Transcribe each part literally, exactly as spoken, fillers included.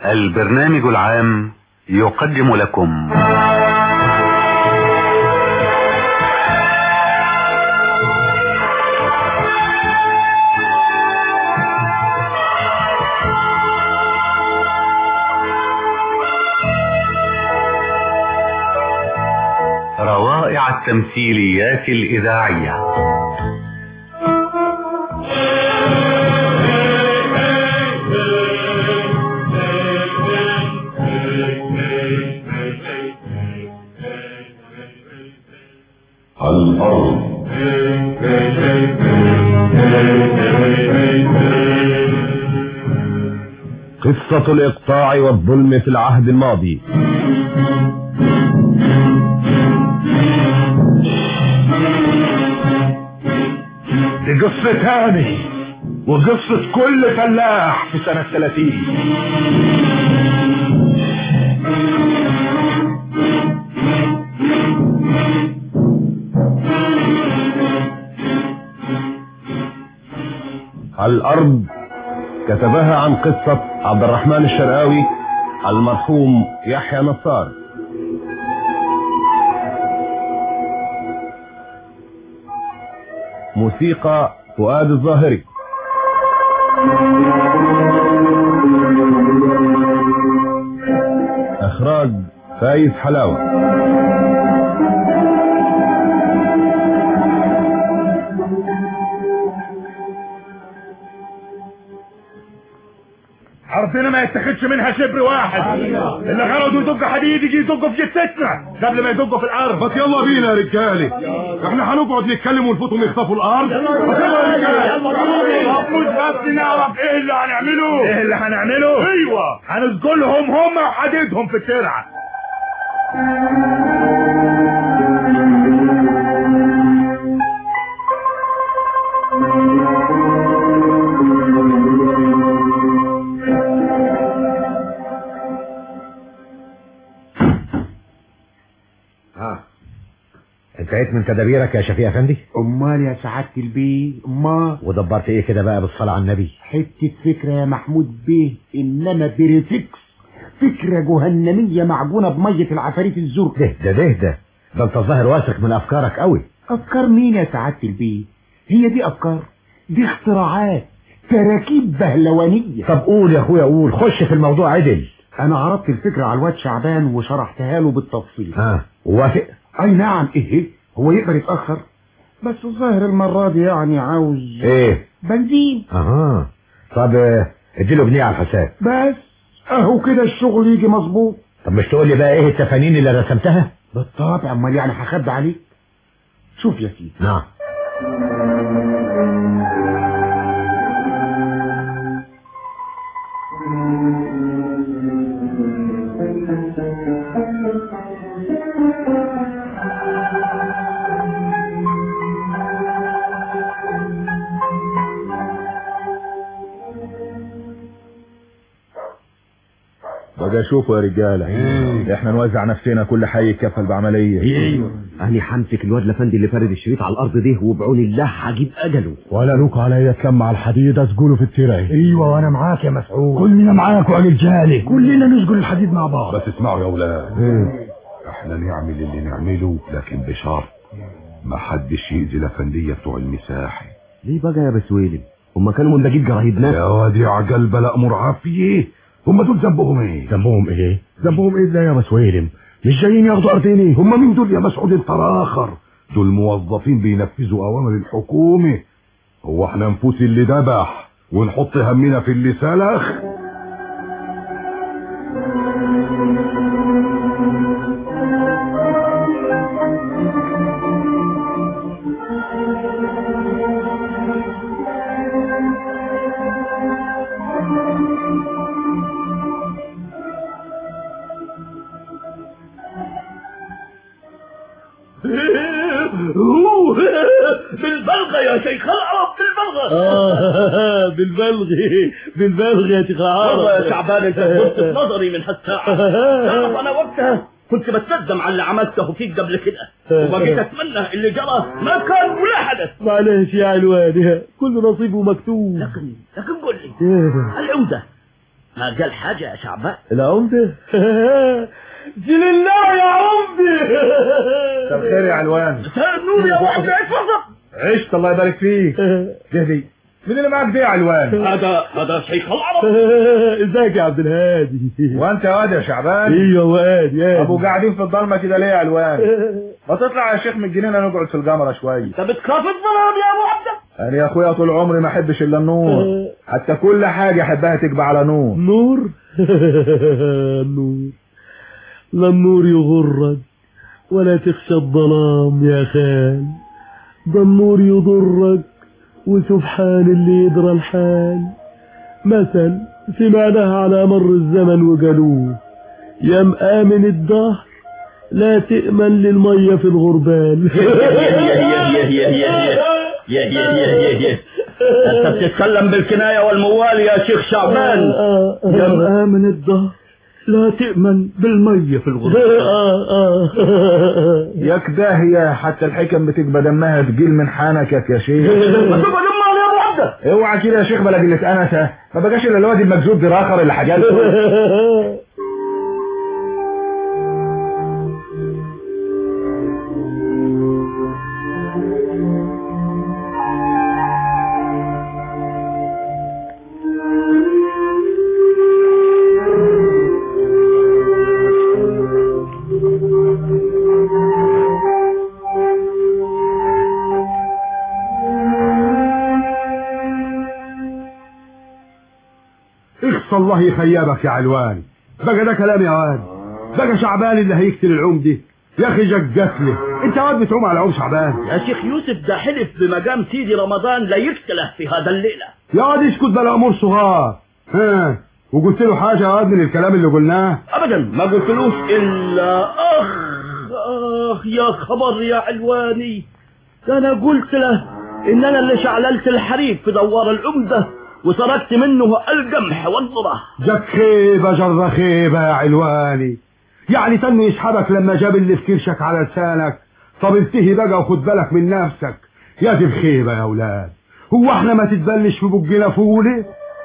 البرنامج العام يقدم لكم روائع التمثيليات الإذاعية. الأرض. قصة الإقطاع والظلم في العهد الماضي. دي قصة تاني وقصة كل فلاح في سنة ثلاثين. الأرض كتبها عن قصة عبد الرحمن الشرقاوي المرحوم يحيى نصار. موسيقى فؤاد الظاهري. اخراج فايز حلاوة. عرضنا ما يتخدش منها شبر واحد. اللي غرضوا يدق حديد يجي يدقوا في جثتنا قبل ما يدقوا في الارض. بس يلا بينا يا رجالي، احنا هنقعد نتكلم ونفوتهم يخطفوا الارض. بس يلا يا رجالي، مش بس نعرف ايه اللي هنعمله. ايه اللي هنعمله؟ ايوه هنسجلهم هم وحديدهم في الترعه. انتهيت من تدابيرك يا شفيق افندي؟ امال يا سعادة البيه، امال ودبرت ايه كده بقى بالصلاة على النبي؟ حتة فكرة يا محمود بيه، انما بريفكس، فكرة جهنمية معجونة بمية العفاريت الزرق. ده ده ده ده ده انت الظاهر واثق من افكارك قوي. افكار مين يا سعادة البيه؟ هي دي افكار؟ دي اختراعات، تراكيب بهلوانية. طب قول يا اخويا قول، خش في الموضوع عدل. انا عرضت الفكرة على الواد شعبان وشرحتها له بالتفصيل. ها وافق؟ اي نعم. ايه هو يقدر يتأخر؟ بس الظاهر المرة دي يعني عاوز ايه؟ بنزين. اها طب اديله جنيه على الحساب. بس اهو كده الشغل يجي مظبوط. طب مش تقول لي بقى ايه التفانين اللي رسمتها؟ بالطبع، امال يعني هخبي عليك. شوف يا سيدي. نعم. بقى شوفوا يا رجاله، ايه؟ احنا نوزع نفسنا، كل حي يكفل بعمليه. ايوه انا همسك الواد الافندي اللي فارد الشريط على الارض ده، وبعون الله هجيب اجله. ولا لوك عليا تلم على الحديد اسجله في الترعه. ايوه وانا معاك يا مسعود. كلنا معاك يا رجاله، كلنا نسجل الحديد مع بعض. بس اسمعوا يا اولاد، ايه؟ احنا نعمل اللي نعمله لكن بشرط ما حدش يأذي الافنديه بتوع المساحه. ليه بقى يا بسويلم؟ هما كانوا منبجين جرايدنا يا واد يا عجل بلا مرعافيه. هم دول ذنبهم ايه؟ ذنبهم ايه؟ ذنبهم ايه ده يا مسويلم؟ مش جايين ياخدوا ارضيني؟ هم مين دول يا مسعود الفراخر؟ دول موظفين بينفذوا اوامر الحكومه. هو احنا نفوس اللي ذبح ونحط همنا في اللي سلخ؟ بالبلغة يا شيخ العرب، بالبلغة. اه بالبلغ بالبلغ يا شيخ عرب. والله يا شعبان انت كنت في نظري من هالساعة. تعرف انا وقتها كنت بتندم على اللي عملته فيك قبل كده، وبقيت اتمنى اللي جرى ما كان ولا حدث. معلش يا علوان، كل نصيبه مكتوب. لكن لكن قل لي العودة ما قال حاجة يا شعبان؟ العمدة جل الله يا عمدة. مساء الخير يا علوان. مساء النور يا ابو عبد. اتفضل. عشت الله يبارك فيك. جهدي مين اللي معاك ده يا علوان؟ هذا هذا شيخ العرب. ازيك يا عبد الهادي؟ وانت يا واد يا شعبان؟ ايوه واد يا ابو قاعدين في الضلمه كده ليه يا علوان؟ ما تطلع يا شيخ من الجنينه نقعد في القمره شويه. انت بتخاف الظلام يا ابو عبده؟ انا يا اخويا طول عمري ما احبش الا النور، حتى كل حاجه احبها تكبى على نور. نور نور لا النور يغرك ولا تخشى الظلام يا خال، ده النور يضرك وسبحان اللي يدرى الحال. مثل سمعناها على مر الزمن وقالوه يا مآمن الدهر لا تأمن للمية في الغربال. يا يا يا يا يا انت بتتكلم بالكناية والموال يا شيخ شعبان. يا مآمن الدهر لا تأمن بالمية في الغربال. يا كده يا حتى الحكم بتكبى دمها تقيل من حنكك يا شيخ. ما تبقى دمها يا ابو عبده. اوعى كده يا شيخ بلا قلة انسة، ما بقاش الا الواد المجذوب دي راخر اللي حاجات. الله يخيبك يا علوان، بقى ده كلام يا واد؟ بقى شعبان اللي هيقتل العمدة؟ يا اخي جقت لي انت واد بتعوم على عم شعبان. يا شيخ يوسف ده حلف بمقام سيدي رمضان لا يقتله في هذا الليلة. يا واد اسكت بلا امور صغار. ها وقلت له حاجة يا واد من الكلام اللي قلناه؟ ابدا ما قلتلوش الا اخ اخ يا خبر يا علواني، ده انا قلت له ان انا اللي شعللت الحريق في دوار العمدة وتركت منه القمح والذرة. جاك خيبة جر خيبة يا علواني، يعني تنو يسحبك لما جاب اللي في كرشك على لسانك. طب انتهي بقى وخد بالك من نفسك يا دي الخيبة يا اولاد. هو احنا ما تتبلش في بقنا فولة؟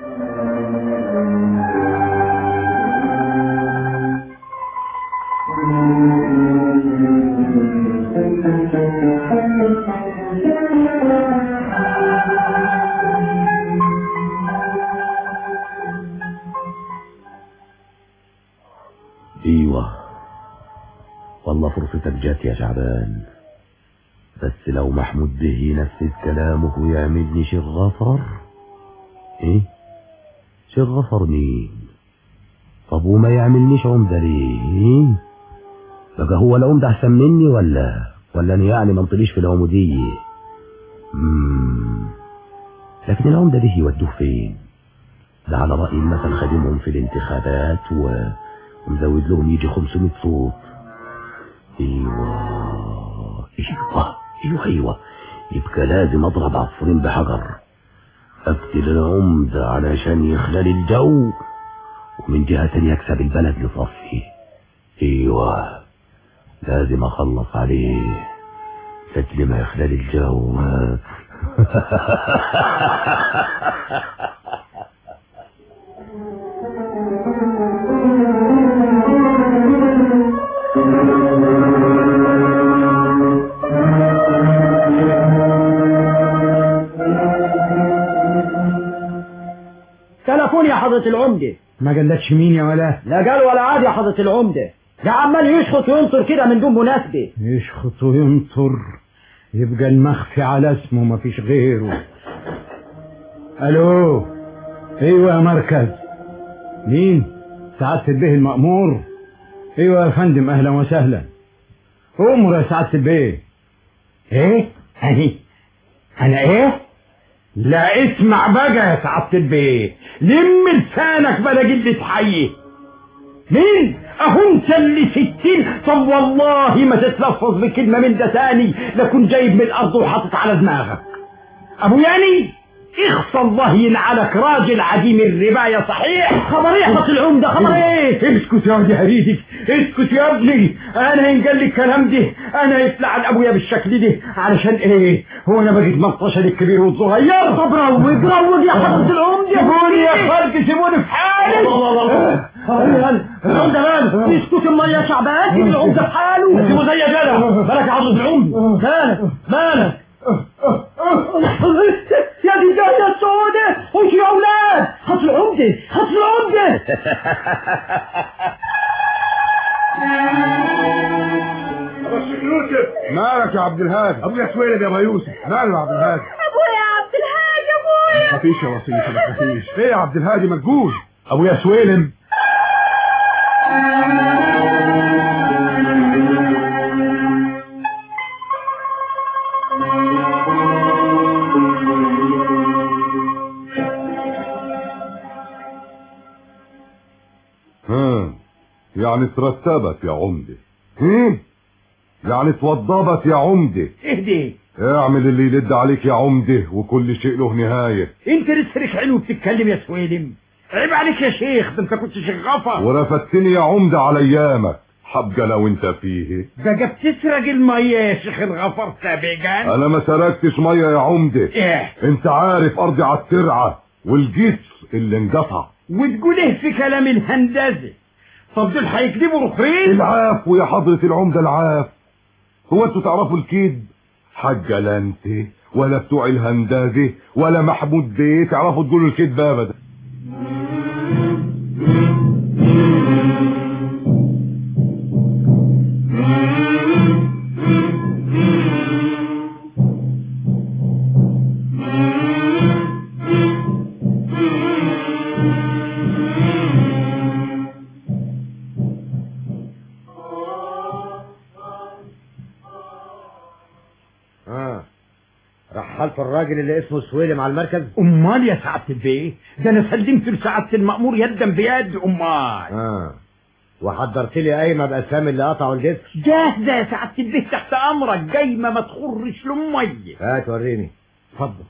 ايوه والله فرصتك جات يا شعبان، بس لو محمود به ينفذ كلامه ويعملني شيخ غفر. ايه شيخ غفر مين؟ طب وما يعملنيش عمدة ليه؟ بقى هو العمدة احسن مني ولا ولا انا يعني ما انطليش في العمودية؟ امم لكن العمدة ده يودوه فين؟ ده على رأي المثل خادمهم في الانتخابات و... ومزود لهم يجي خمسمائة صوت. ايوه ايوه ايوه ايوه يبقى لازم اضرب عصفورين بحجر، اقتل العمدة علشان يخلل الجو، ومن جهة تانية يكسب البلد لصفي. ايوه لازم اخلص عليه قبل ما يخلل الجو. تلفون يا حضرة العمدة. ما قالكش مين يا ولا؟ لا قال ولا عاد يا حضرة العمدة، ده عمال يشخط وينطر كده من دون مناسبة. يشخط وينطر يبقى المخفي على اسمه ما فيش غيره. الو ايوه يا مركز. مين؟ سعادة البيه المأمور؟ ايوه يا فندم اهلا وسهلا. امر يا سعادة البيه. ايه هني انا ايه؟ لا اسمع بقى يا سعادة البيه، لم لسانك بلا جلة حي. مين؟ اهو انت اللي ستين. طب والله ما تتلفظ بكلمة من ده تاني لكن جايب من الارض وحاطط على دماغك. ابو يعني اخص الله ينعلك راجل عديم الرباية صحيح. خبر ايه حط العمدة؟ خبر ايه؟ اسكت يا ولد هريدك، اسكت يا ابني. انا ينقل لي الكلام ده، انا يطلع عن ابويا بالشكل ده علشان ايه؟ هو انا بقيت منطشة الكبير والصغير؟ طب روج روج يا حضرة العمدة. سيبوني يا خالد، سيبوني في حالي. العمدة مال اسكت امال يا شعبان، سيب العمدة في حاله. سيبه زي جدع. مالك يا حضرة العمدة؟ مالك مالك يا دي جاية السودة. خش يا اولاد، حط العمدة حط العمدة. مالك يا عبد الهادي؟ ابويا سويلم يا ابو يوسف. ماله يا عبد الهادي؟ ابويا يا عبد الهادي، ابويا. مفيش يا وصية، ما تخافيش. ايه يا عبد الهادي مجنون؟ ابويا سويلم. ها يعني ترتبت يا عمدة؟ هم؟ يعني توضبت يا عمدة؟ اهدي، اعمل اللي يلد عليك يا عمدة، وكل شيء له نهاية. انت لسه حلو بتتكلم يا سويلم. عيب عليك يا شيخ، ده انت كنت شغافة. ورفتني يا عمدة على ايامك، حبقى لو انت فيه. بقى بتسرق المية يا شيخ الغفر سابقا. انا ما سرقتش مية يا عمدة. ايه؟ انت عارف ارضي على الترعة والجسر اللي انقطع. وتقول ايه في كلام الهندسة؟ طب دول هيكذبوا رخرين؟ العفو يا حضرة العمدة، العفو. هو انتوا تعرفوا الكذب؟ حاجة لا انت ولا بتوع الهندسة ولا محمود بيه تعرفوا تقولوا الكذب ابدا. رحلت الراجل اللي اسمه سويلم على المركز؟ امال يا سعادة البيه، ده انا سلمت لسعادة المأمور يدا بيد. امال اه وحضرت لي قايمه باسامي اللي قطعوا الجسر؟ جاهزة يا سعادة البيه، تحت امرك. جايمة ما تخرش لمية. هات وريني. اتفضل.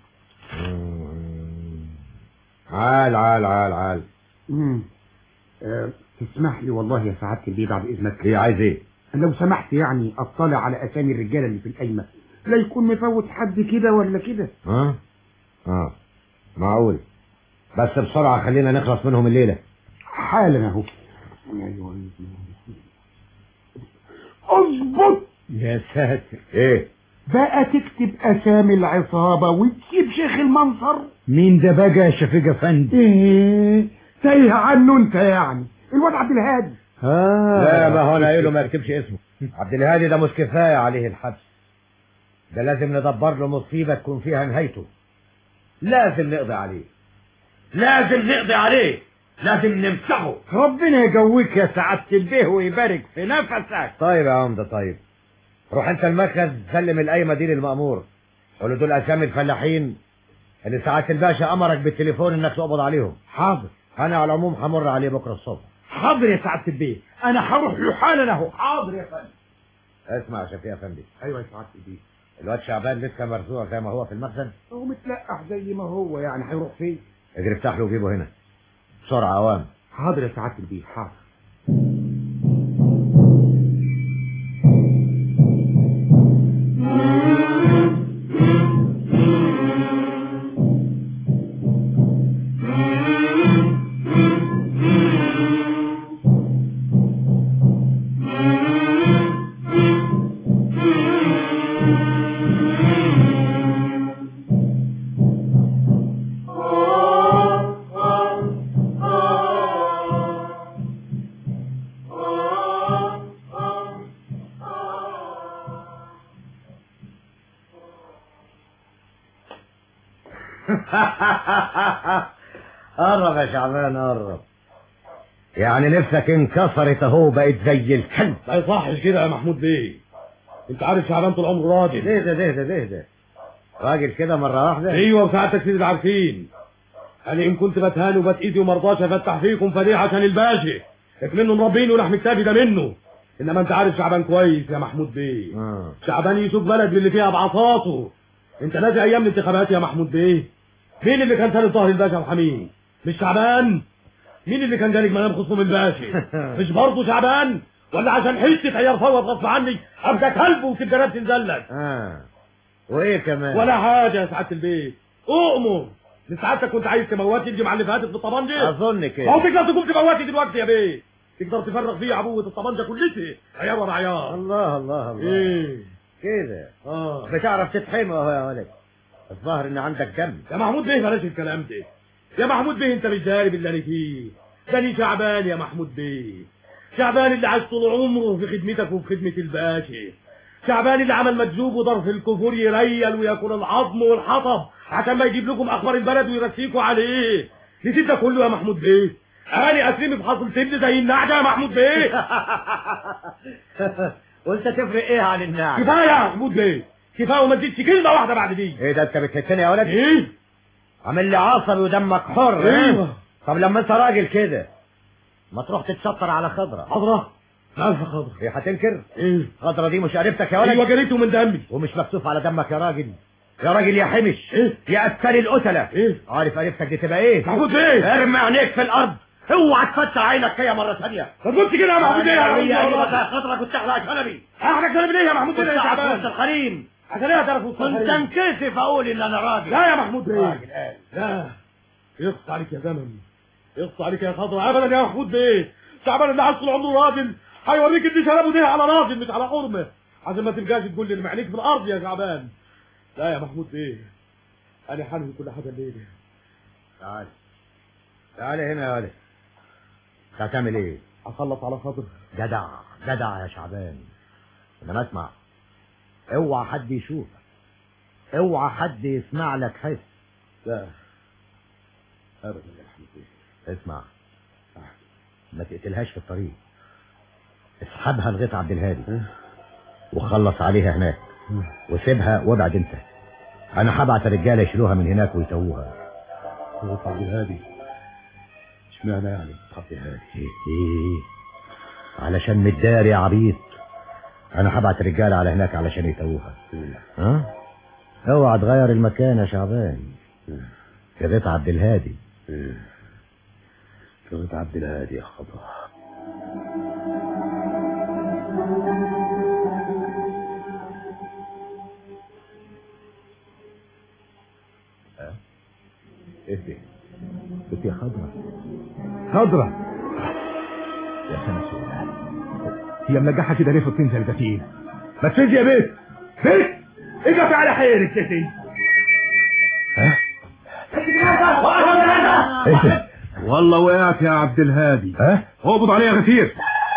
عال عال عال عال. امم أه تسمح لي والله يا سعادة البيه بعد اذنك. ايه عايز ايه؟ لو سمحت يعني اطلع على اسامي الرجاله اللي في القايمه، لا يكون مفوت حد كده ولا كده. ها اه معقول، بس بسرعه خلينا نخلص منهم الليله. حالا اهو. اظبط يا ساتر. ايه بقى تكتب اسامي العصابه وتجيب شيخ المنصر؟ مين ده بقى يا شفيق افندي؟ ايه تايه عنه انت يعني؟ الواد عبد الهادي. آه. لا ما هو انا قايله ما يكتبش اسمه. عبد الهادي ده مش كفايه عليه الحبس، ده لازم ندبر له مصيبه تكون فيها نهايته. لازم نقضي عليه، لازم نقضي عليه، لازم نمسحه. ربنا يقويك يا سعادة البيه ويبارك في نفسك. طيب يا عمده طيب، روح انت المركز سلم القايمه دي للمأمور، قول له دول اسامي الفلاحين اللي سعادة الباشا امرك بالتليفون انك تقبض عليهم. حاضر. انا على العموم همر عليه بكره الصبح. حاضر يا سعادة البيه، انا هروح له حالا اهو. حاضر يا فندم. اسمع يا شفيق افندي. ايوه يا سعادة البيه. الواد شعبان لسه مرزوع زي ما هو في المخزن؟ هو متلقح زي ما هو يعني، هيروح فين؟ اجري افتح له وجيبه هنا بسرعه اوام. حاضر يا سعادة البيه، حاضر. قرب يا شعبان قرب. يعني نفسك انكسرت اهو بقت زي الكلب. ما يصحش كده يا محمود بيه، انت عارف شعبان طول عمره راجل. ليه ده ليه ده ليه ده راجل كده مره واحده؟ ايوه وساعتك سيدي عارفين. انا ان كنت بتهان وبت ايدي ومرضاش افتح فيكم فديه عشان الباشا منه مربينه ولحم كتابي ده منه. انما انت عارف شعبان كويس يا محمود بيه. آه. شعبان يسوق بلد اللي فيها بعصاته. انت ناسي ايام الانتخابات يا محمود بيه؟ مين اللي كان ثالث ظهر الباشا وحميد؟ مش شعبان؟ مين اللي كان جالك منام خصوم الباشا؟ مش برضه شعبان؟ ولا عشان حته عيار فوت غصب عني ابقى كلب وتبقى نفسي نزلك؟ اه وايه كمان؟ ولا حاجه يا سعاده البيت. اؤمر لسعادتك كنت عايز تموتني تجي مع اللي فاتت بالطبنجه؟ اظن كده. ما هو تقدر تقوم تموتني دلوقتي يا بيه. تقدر تفرغ فيه عبوه الطبنجه كلتها عيار ورا عيار. الله الله الله. ايه كده اه بتعرف تتحمي اهو يا ولد. الظاهر ان عندك دم. يا محمود بيه بلاش الكلام ده. يا محمود بيه انت مش داري باللي انا فيه. ده أنا شعبان يا محمود بيه. شعبان اللي عاش طول عمره في خدمتك وفي خدمه الباشا. شعبان اللي عمل مجذوب وضرب الكفور يريل وياكل العظم والحطب عشان ما يجيب لكم اخبار البلد ويرسيكوا عليه. نسيت ده كله يا محمود بيه. انا اسلمي بحصل سبل زي النعجه يا محمود بيه. وانت تفرق ايه عن النعم؟ كفايه يا محمود بيه. كفايه وما تزيدش كلمه واحده بعد دي. ايه ده انت بتهتني يا ولد؟ ايه عامل لي عصبي ودمك حر. ايوه. طب لما انت راجل كده ما تروح تتشطر على خضره. خضره؟ الف خضره. ايه هتنكر؟ ايه خضره دي مش قريبتك يا ولد؟ ايوه جريته من دمي. ومش مكتوف على دمك يا راجل. يا راجل يا حمش. ايه يا اسكري القتله. ايه عارف قريبتك دي تبقى ايه؟ محمود بيه ارمي عينيك في الارض. اوعى تفتح عينك فيا مره ثانيه. ما تقولش كده يا محمود بيه. يا خضره كنت احلق شنبي. احرق شنبي ليه يا محمود بيه؟ كنت يا في شعبان وسط الحريم. عشان ايه هتعرف وسط كنت الحريم؟ انكسف اقول ان انا راجل. لا يا محمود بيه. راجل قال. لا يقص عليك يا زمن. يقص عليك يا خضره ابدا يا محمود بيه. شعبان اللي عاش طول عمره راجل هيوريك ان شنبه ده على راجل مش على حرمه عشان ما تبقاش تقول لي اللي معليك في الارض يا شعبان. لا يا محمود بيه انا حنوي كل حاجه الليله. تعال تعال هنا يا ولد. هتعمل ايه؟ اخلص على خاطر. جدع جدع يا شعبان. انما اسمع، اوعى حد يشوفك، اوعى حد يسمع لك حس. لا ابدا يا محمود بيه. اسمع، ما تقتلهاش في الطريق. اسحبها لغايه عبد الهادي وخلص عليها هناك وسيبها وابعد انت. انا هبعت رجاله يشيلوها من هناك ويتوها. لغايه عبد الهادي؟ اشمعنى يعني عبد الهادي؟ ايه ايه علشان متداري يا عبيط. انا هبعت رجاله على هناك علشان يتوها. ها اوعى تغير المكان يا شعبان. في بيت عبد الهادي. في بيت عبد الهادي يا خضر. ايه ده؟ بنت يا خضرة. خضرة يا سمسوره. هي ملجحة كده ليه في الطين زي الجتين؟ ما تفيد يا بيت بيت اجت على حيرك يا سيدي. ها؟ ايه ده؟ والله وقعت يا عبد الهادي. ها؟ اقبض عليه يا غفير.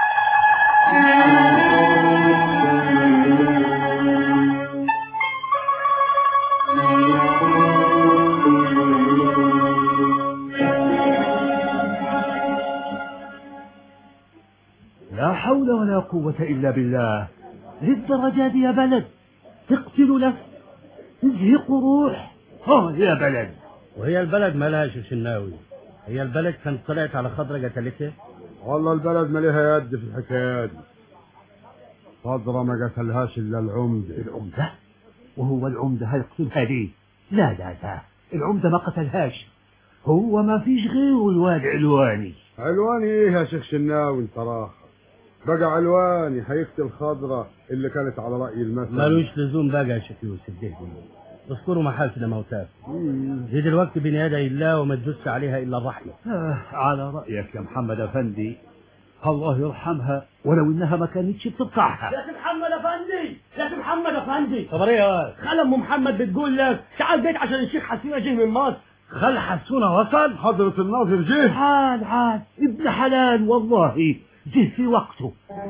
لا حول ولا قوة إلا بالله. للدرجة دي يا بلد تقتل نفس تزهق روح. اه يا بلد. وهي البلد مالها يا شناوي؟ هي البلد كانت طلعت على خضرة قتلتها؟ والله البلد ما ليها يد في الحكاية دي. خضرة ما قتلهاش إلا العمدة. العمدة؟ وهو العمدة هيقتلها ليه؟ لا لا لا العمدة ما قتلهاش. هو ما فيش غيره الواد علواني. علواني ايه يا شيخ شناوي انت راخر؟ بقى علواني هيقتل خضرة اللي كانت على رأي المثل. مالوش لزوم بقى يا شيخ يوسف ده. اذكروا محاسن موتاكم. دي دلوقتي بين يدي الله وما تدوس عليها الا الرحمه. آه على رايك يا محمد افندي. الله يرحمها ولو انها ما كانتش بتطلعها. يا محمد افندي يا محمد افندي. خبر ايه يا واد؟ خال ام محمد بتقول لك تعال بيت عشان الشيخ حسونه جه من مصر. خال حسونه وصل؟ حضرة الناظر جه. عاد عاد ابن حلال والله جه في وقته.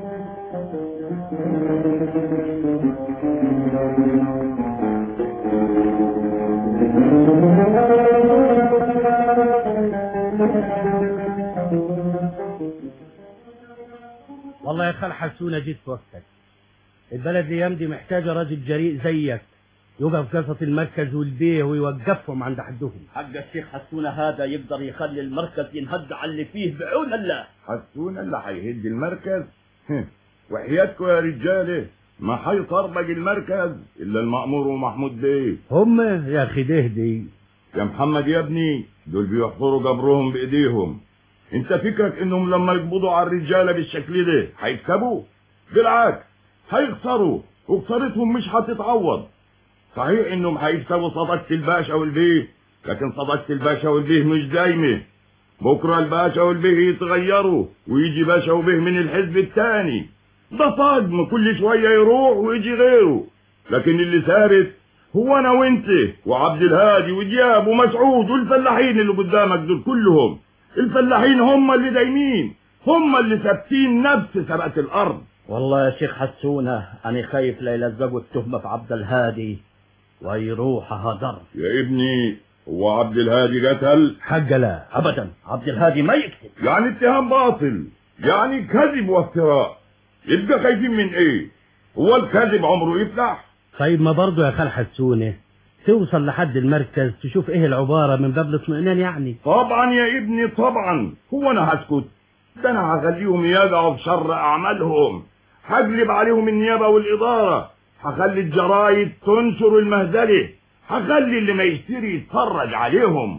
والله يا خال حسونه جيت في وقتك. البلد الايام دي محتاجه راجل جريء زيك يقف قصة المركز والبيه ويوقفهم عند حدهم. حق الشيخ حسونه هذا يقدر يخلي المركز ينهد على اللي فيه بعون الله. حسونه اللي هيهد المركز؟ وحياتكم يا رجاله ما هيطربق المركز الا المأمور ومحمود بيه. هم يا اخي دهدي يا محمد يا ابني، دول بيحفروا قبرهم بايديهم. انت فكرك انهم لما يقبضوا على الرجاله بالشكل ده هيكسبوا؟ بالعكس هيخسروا، وخسارتهم مش هتتعوض. صحيح انهم هيكسبوا صدقة الباشا والبيه، لكن صدقة الباشا والبيه مش دايمة. بكره الباشا والبيه يتغيروا ويجي باشا وبيه من الحزب التاني، ده طقم كل شويه يروح ويجي غيره. لكن اللي ثابت هو انا وانت وعبد الهادي ودياب ومسعود والفلاحين اللي قدامك دول كلهم. الفلاحين هم اللي دايمين، هم اللي ثابتين نفس ثبات الارض. والله يا شيخ حسونة انا خايف لا يلزقوا التهمة في عبد الهادي ويروح هدر. يا ابني هو عبد الهادي قتل؟ حق لا ابدا، عبد الهادي ما يكتب. يعني اتهام باطل، يعني كذب وافتراء. يبقى خايفين من ايه؟ هو الكذب عمره يفلح؟ طيب ما برضه يا خال حسونة توصل لحد المركز تشوف ايه العبارة من باب الاطمئنان يعني. طبعا يا ابني طبعا، هو انا هسكت؟ ده انا هخليهم يقعوا في شر اعمالهم، هقلب عليهم النيابة والادارة، هخلي الجرايد تنشر المهزلة، هخلي اللي ما يشتري يتفرج عليهم.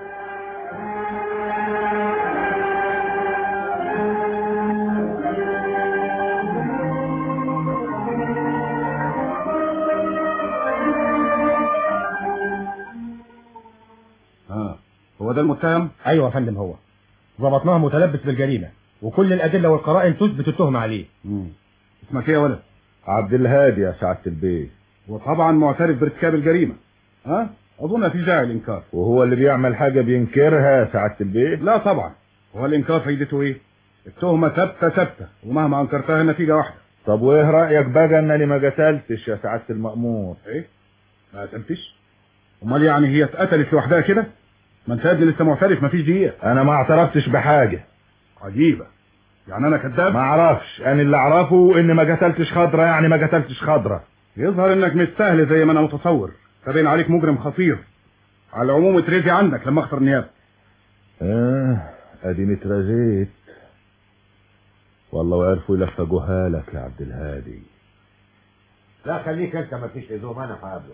اه هو ده المتهم؟ ايوه يا فندم، هو ضبطناه متلبس بالجريمه وكل الادله والقرائن تثبت التهمه عليه. امم اسمك ايه يا ولد؟ عبد الهادي يا سعاده البيه. وطبعا معترف بارتكاب الجريمه. ها اظن في داعي الانكار. وهو اللي بيعمل حاجه بينكرها يا سعاده البيه؟ لا طبعا، هو الانكار فايدته ايه؟ التهمه ثابته ثابته ومهما انكرتها النتيجه واحده. طب وايه رايك بقى انني ما قتلتش يا سعاده المأمور؟ ايه ما قتلتش؟ امال يعني هي اتقتلت لوحدها كده؟ ما انت يا ابني لسه معترف مفيش دقيقه. انا ما اعترفتش بحاجه. عجيبه، يعني انا كذاب؟ ما اعرفش، انا اللي اعرفه ان ما قتلتش خضره، يعني ما قتلتش خضره. يظهر انك مش سهل زي ما انا متصور، تبين عليك مجرم خطير. على العموم اترزي عندك لما اختار نيابه. اه اديني اترزيت والله، وعرفوا يلفقوها لك يا عبد الهادي. لا خليك انت، ما فيش لزوم، انا هقابله.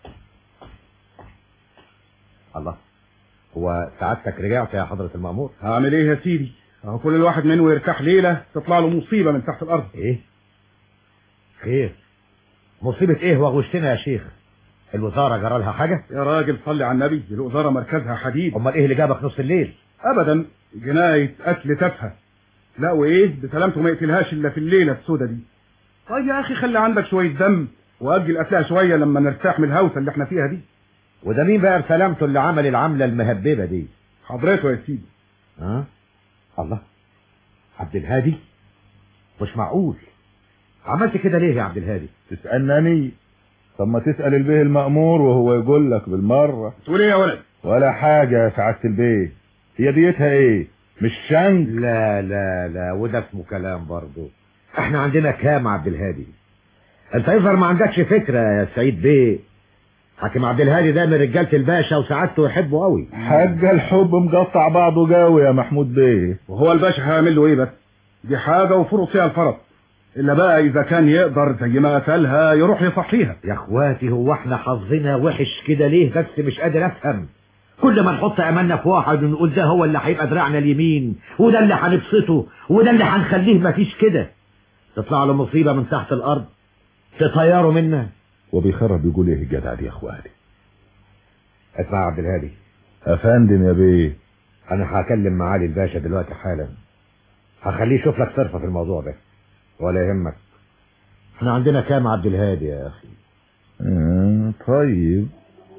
الله، هو سعادتك رجعت يا حضرة المأمور؟ هعمل ايه يا سيدي؟ اهو كل الواحد منه يرتاح ليله تطلع له مصيبه من تحت الارض. ايه؟ خير؟ مصيبة ايه وغشتنا يا شيخ؟ الوزارة جرى لها حاجة؟ يا راجل صلي على النبي، الوزارة مركزها حديد. امال ايه اللي جابك نص الليل؟ ابدا، جناية قتل تافهة. لا وايه بسلامته ما يقتلهاش الا في الليلة السودة دي. طيب يا اخي خلي عندك شوية دم واجل قتلها شوية لما نرتاح من الهوسة اللي احنا فيها دي. وده مين بقى بسلامته اللي عمل العملة المهببة دي؟ حضرته يا سيدي. ها؟ أه؟ الله، عبد الهادي؟ مش معقول، عملت كده ليه يا عبد الهادي؟ تسألني؟ طب ما تسأل البيه المأمور وهو يقول لك بالمرة. تقول ايه يا ولد؟ ولا حاجة يا سعادة البيه، هي ديتها ايه؟ مش شنك؟ لا لا لا، وده اسمه كلام برضه. احنا عندنا كام عبد الهادي؟ انت يظهر ما عندكش فكرة يا سعيد بيه. حاكم عبد الهادي ده من رجالة الباشا وسعادته يحبه قوي. حاجة الحب مقطع بعضه قوي يا محمود بيه. وهو الباشا هيعمل له ايه بس؟ دي حاجة وفرض فيها الفرض، الا بقى اذا كان يقدر زي ما قتلها يروح يصحيها. يا اخواتي هو احنا حظنا وحش كده ليه بس؟ مش قادر افهم. كل ما نحط املنا في واحد ونقول ده هو اللي هيبقى دراعنا اليمين وده اللي هنبسطه وده اللي هنخليه، مفيش كده. تطلع له مصيبة من تحت الارض تطيره منا. وبيخرب يقول ايه الجدع دي يا اخواتي؟ اسمع يا عبد الهادي. افندم يا بيه. انا هكلم معالي الباشا دلوقتي حالا، هخليه يشوف لك صرفة في الموضوع ده ولا يهمك. احنا عندنا كام عبد الهادي يا اخي؟ امم طيب.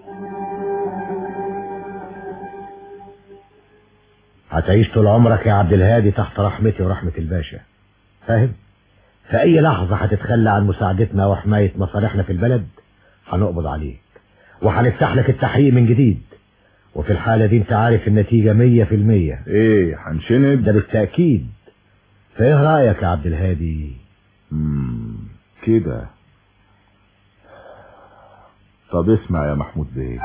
هتعيش طول عمرك يا عبد الهادي تحت رحمتي ورحمة الباشا، فاهم؟ في اي لحظة هتتخلى عن مساعدتنا وحماية مصالحنا في البلد هنقبض عليك وهنفتح لك التحقيق من جديد، وفي الحالة دي انت عارف النتيجة مية في المية. ايه هنشند؟ ده بالتأكيد. فايه رأيك يا عبد الهادي؟ امم كده. طب اسمع يا محمود بيه،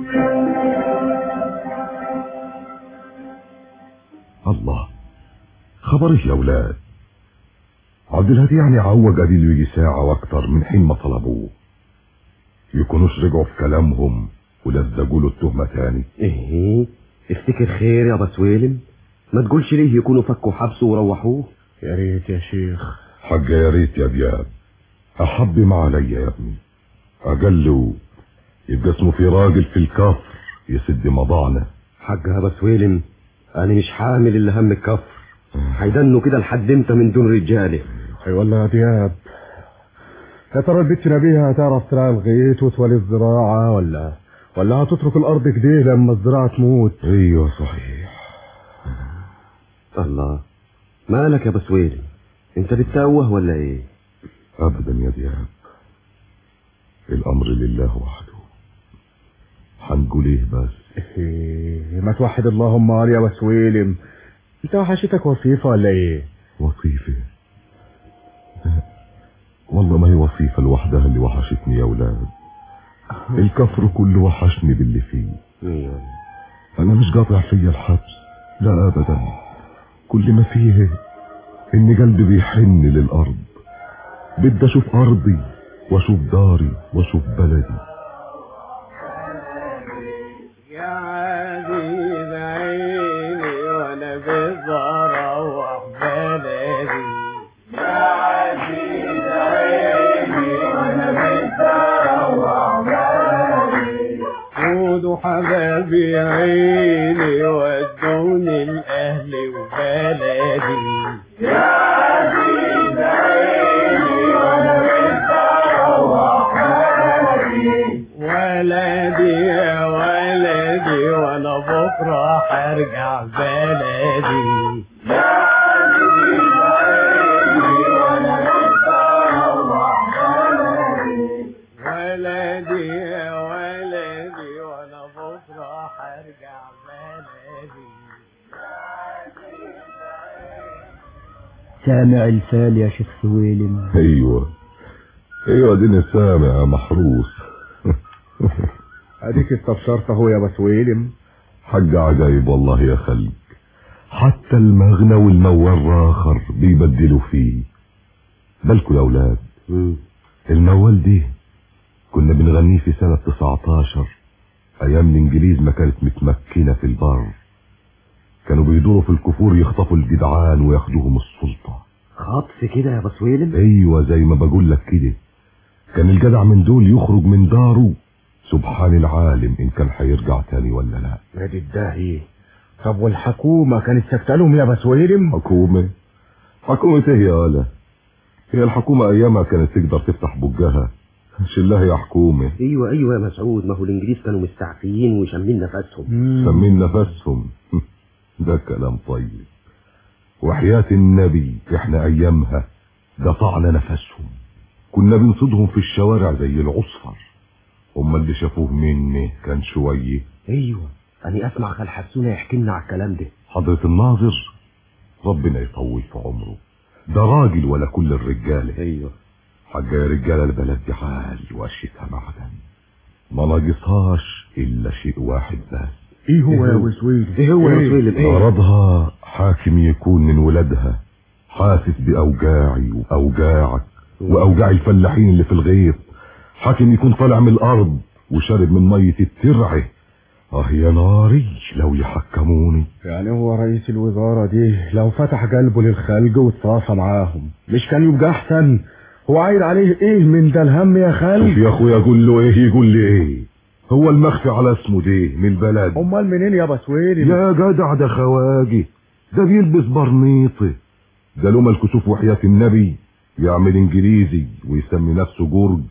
الله، خبر ايه يا ولاد؟ عبد الهادي يعني عوج اديله يجي ساعة واكتر من حين ما طلبوه. يكونوش رجعوا في كلامهم ولزجوا له التهمة تاني. ايه افتكر خير يا بسويلم، ما تقولش ليه يكونوا فكوا حبسه وروحوه. يا ريت يا شيخ. حاجة يا ريت يا دياب، احب ما عليا يا ابني. اجله يبقى اسمه في راجل في الكفر يسد مضاعنا. حاج يا بسويلم انا مش حامل الا هم الكفر، هيدنوا كده لحد امتى من دون رجاله؟ اي والله يا دياب، يا ترى البت نبيها هتعرف تراعي الغيط وتولي الزراعة ولا ولا هتترك الارض كده لما الزراعة تموت؟ ايوه صحيح. الله، مالك يا بسويلم، انت بتتوه ولا ايه؟ ابدا يا دياب، الامر لله وحده. هنقول ايه بس؟ إيه ما توحد اللهم علي يا بسويلم، انت وحشتك وصيفة ولا ايه؟ وصيفة؟ والله ما هي وصيفة لوحدها اللي وحشتني يا ولاد، الكفر كله وحشني باللي فيه. انا مش قاطع فيا الحبس، لا ابدا، كل ما فيه ان قلبي بيحن للارض، بدي اشوف ارضي واشوف داري واشوف بلدي. يا عزيز عيني وانا بروح بلدي، يا عزيز عيني وانا بروح بلدي، خدوا حبايبي عيني ودوني لاهلي وبلدي، يا عزيز عيني وانا بروح بلدي، ولدي يا ولدي وانا بكره هرجع بلدي، يا عزيز عيني وانا بروح بلدي، ولدي يا ولدي وانا بكره هرجع بلدي. سامع الفال يا شيخ سويلم؟ ايوه ايوه ديني سامع يا محروس. اديك استبشرت اهو يا بسويلم. حاج عجايب والله يا خلق، حتى المغنى والموال راخر بيبدلوا فيه. بالكوا يا اولاد، الموال دي كنا بنغنيه في سنة تسعتاشر ايام الانجليز ما كانت متمكنة في البر، كانوا بيدوروا في الكفور يخطفوا الجدعان وياخدوهم السلطة. خطف كده يا بسويلم؟ ايوه زي ما بقول لك كده، كان الجدع من دول يخرج من داره سبحان العالم ان كان هيرجع تاني ولا لا. يا دي الداهي، طب والحكومة كانت ساكته لهم يا بسويلم؟ حكومة؟ حكومة ايه يا ولا؟ هي الحكومة ايامها كانت تقدر تفتح بجها؟ شلها يا حكومة. ايوه ايوه يا مسعود، ما هو الانجليز كانوا مستعفيين وشامين نفسهم. شامين نفسهم؟ ده كلام طيب، وحياة النبي احنا ايامها قطعنا نفسهم، كنا بنصيدهم في الشوارع زي العصفر، هم اللي شافوه مني كان شوية. ايوه انا اسمع خال حسونه يحكي لنا على الكلام ده. حضرة الناظر ربنا يطول في عمره، ده راجل ولا كل الرجالة. ايوه حاجة يا رجالة، البلد دي حال واشيتها معدن، ما ناقصهاش الا شيء واحد بس. ايه هو يا وسويل؟ ايه هو يا وسويل؟ ايه غرضها؟ حاكم يكون من ولادها حاسس باوجاعي واوجاعك واوجاع الفلاحين اللي في الغيط، حاكم يكون طالع من الارض وشارب من مية الترعه. اه يا ناري لو يحكموني. يعني هو رئيس الوزارة دي لو فتح قلبه للخلق وتصافى معاهم مش كان يبقى احسن؟ هو عايد عليه ايه من ده الهم يا خالد؟ شوف يا اخويا، اقول له ايه يقول لي ايه؟ هو المخفي على اسمه ده من البلد. امال منين يا بسويلم؟ يا جدع ده خواجي، ده بيلبس برنيطه، ده لما الكسوف وحياة النبي يعمل انجليزي ويسمي نفسه جورج.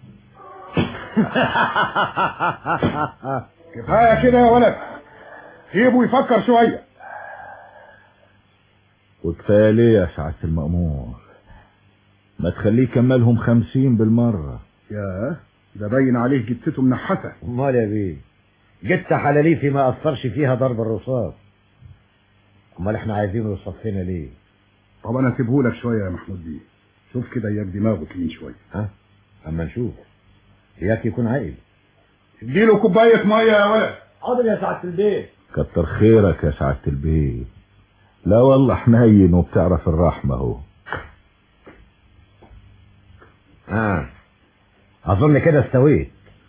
كفاية كده يا ولد، سيبه يفكر شوية. وكفاية ليه يا سعادة المأمور؟ ما تخليه يكملهم خمسين بالمرة. ياه، ده باين عليه جتته منحته. امال يا بيه، جت حلاليفي ما اثرش فيها ضرب الرصاص. امال احنا عايزينه يصفينا ليه؟ طب انا اسيبهولك شويه يا محمود بيه، شوف كده اياك دماغه تلين شويه. ها اما نشوف، اياك يكون عاقل. اديله كوبايه ميه يا ولد. حاضر يا سعاده البيت. كتر خيرك يا سعادة البيت. لا والله حنين وبتعرف الرحمة اهو. اه اظن كده استويت.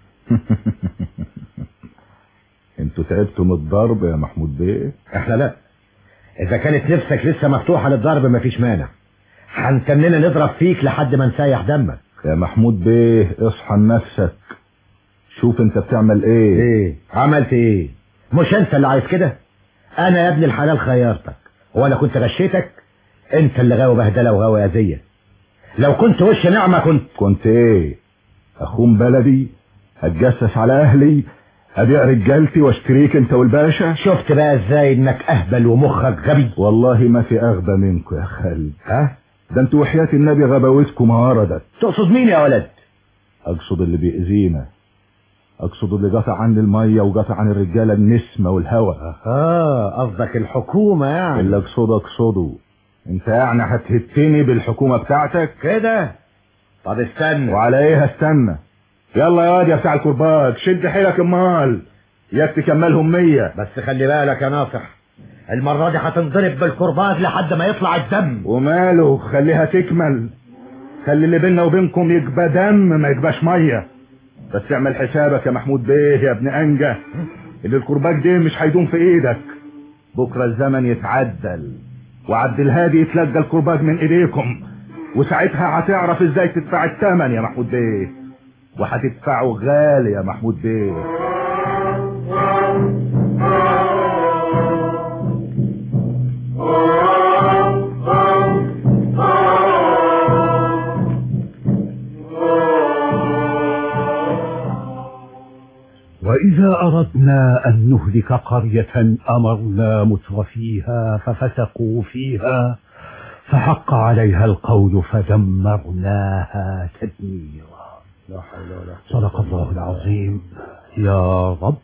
انتوا تعبتوا من الضرب يا محمود بيه؟ احنا لا، اذا كانت نفسك لسه مفتوحة للضرب مفيش مانع، هنتننا نضرب فيك لحد ما نسيح دمك. يا محمود بيه اصحى لنفسك، شوف انت بتعمل ايه. ايه عملت ايه؟ مش انت اللي عايز كده؟ انا يا ابن الحلال خيرتك، وانا كنت غشيتك؟ انت اللي غاوي بهدله وغاوي اذيه. لو كنت وش نعمه كنت كنت ايه؟ اخون بلدي؟ هتجسس على اهلي؟ ابيع رجالتي واشتريك انت والباشا؟ شفت بقى ازاي انك اهبل ومخك غبي؟ والله ما في اغبى منكم يا خالد. ها ده انتوا وحياة النبي غباوتكم ما وردت. تقصد مين يا ولد؟ اقصد اللي بيأذينا، اقصد اللي قطع عن المية وقطع عن الرجالة النسمة والهوى. اه قصدك الحكومة يعني. اللي اقصده اقصده. انت يعني هتهتني بالحكومة بتاعتك كده؟ طب استنى. وعلى ايه هستنى؟ يلا يا واد يا بتاع الكرباج، شد حيلك امال، ياك تكملهم مية. بس خلي بالك يا ناصح، المرة دي هتنضرب بالكرباج لحد ما يطلع الدم. وماله، خليها تكمل، خلي اللي بيننا وبينكم يجبى دم ما يجباش مية. بس اعمل حسابك يا محمود بيه يا ابن انجة، اللي الكرباج دي مش هيدوم في ايدك. بكرة الزمن يتعدل وعبد الهادي يتلقى الكرباج من ايديكم، وساعتها هتعرف ازاي تدفع الثمن يا محمود بيه، وهتدفعه غالي يا محمود بيه. وإذا أردنا أن نهلك قرية أمرنا مترفيها ففسقوا فيها فحق عليها القول فدمرناها تدميرا. لا حول ولا قوة. صدق الله العظيم. يا رب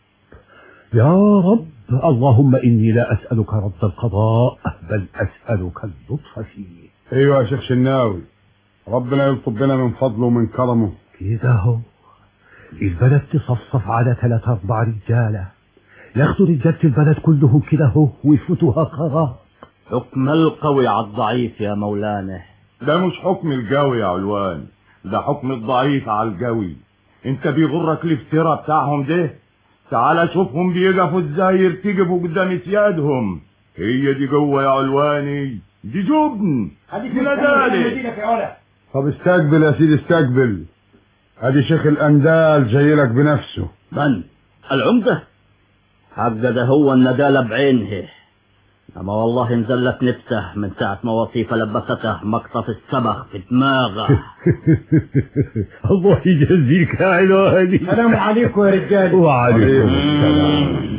يا رب، اللهم إني لا أسألك رد القضاء بل أسألك اللطف فيه. ايوه يا شيخ شناوي، ربنا يلطف بنا من فضله ومن كرمه. كده هو البلد تصفصف على ثلاث أربع رجالة، ياخدوا رجالة البلد كلهم كده هو ويفوتوها قرار. حكم القوي على الضعيف يا مولانا. ده مش حكم القوي يا علوان، ده حكم الضعيف على القوي. انت بيغرك الافتراء بتاعهم ده؟ تعال شوفهم بيقفوا ازاي يرتجفوا قدام سيادهم. هي دي جوه يا علواني، دي جبن. دي ندالة. طب استقبل يا سيدي استقبل، ادي شيخ الاندال جاي لك بنفسه. من؟ العمدة؟ حق ده هو الندالة بعينه، اما والله نزلت نفسه من ساعة ما وصيفة لبسته مقطف السبخ في دماغه. الله يجزيك يا علواني. السلام عليكم يا رجال. وعليكم السلام.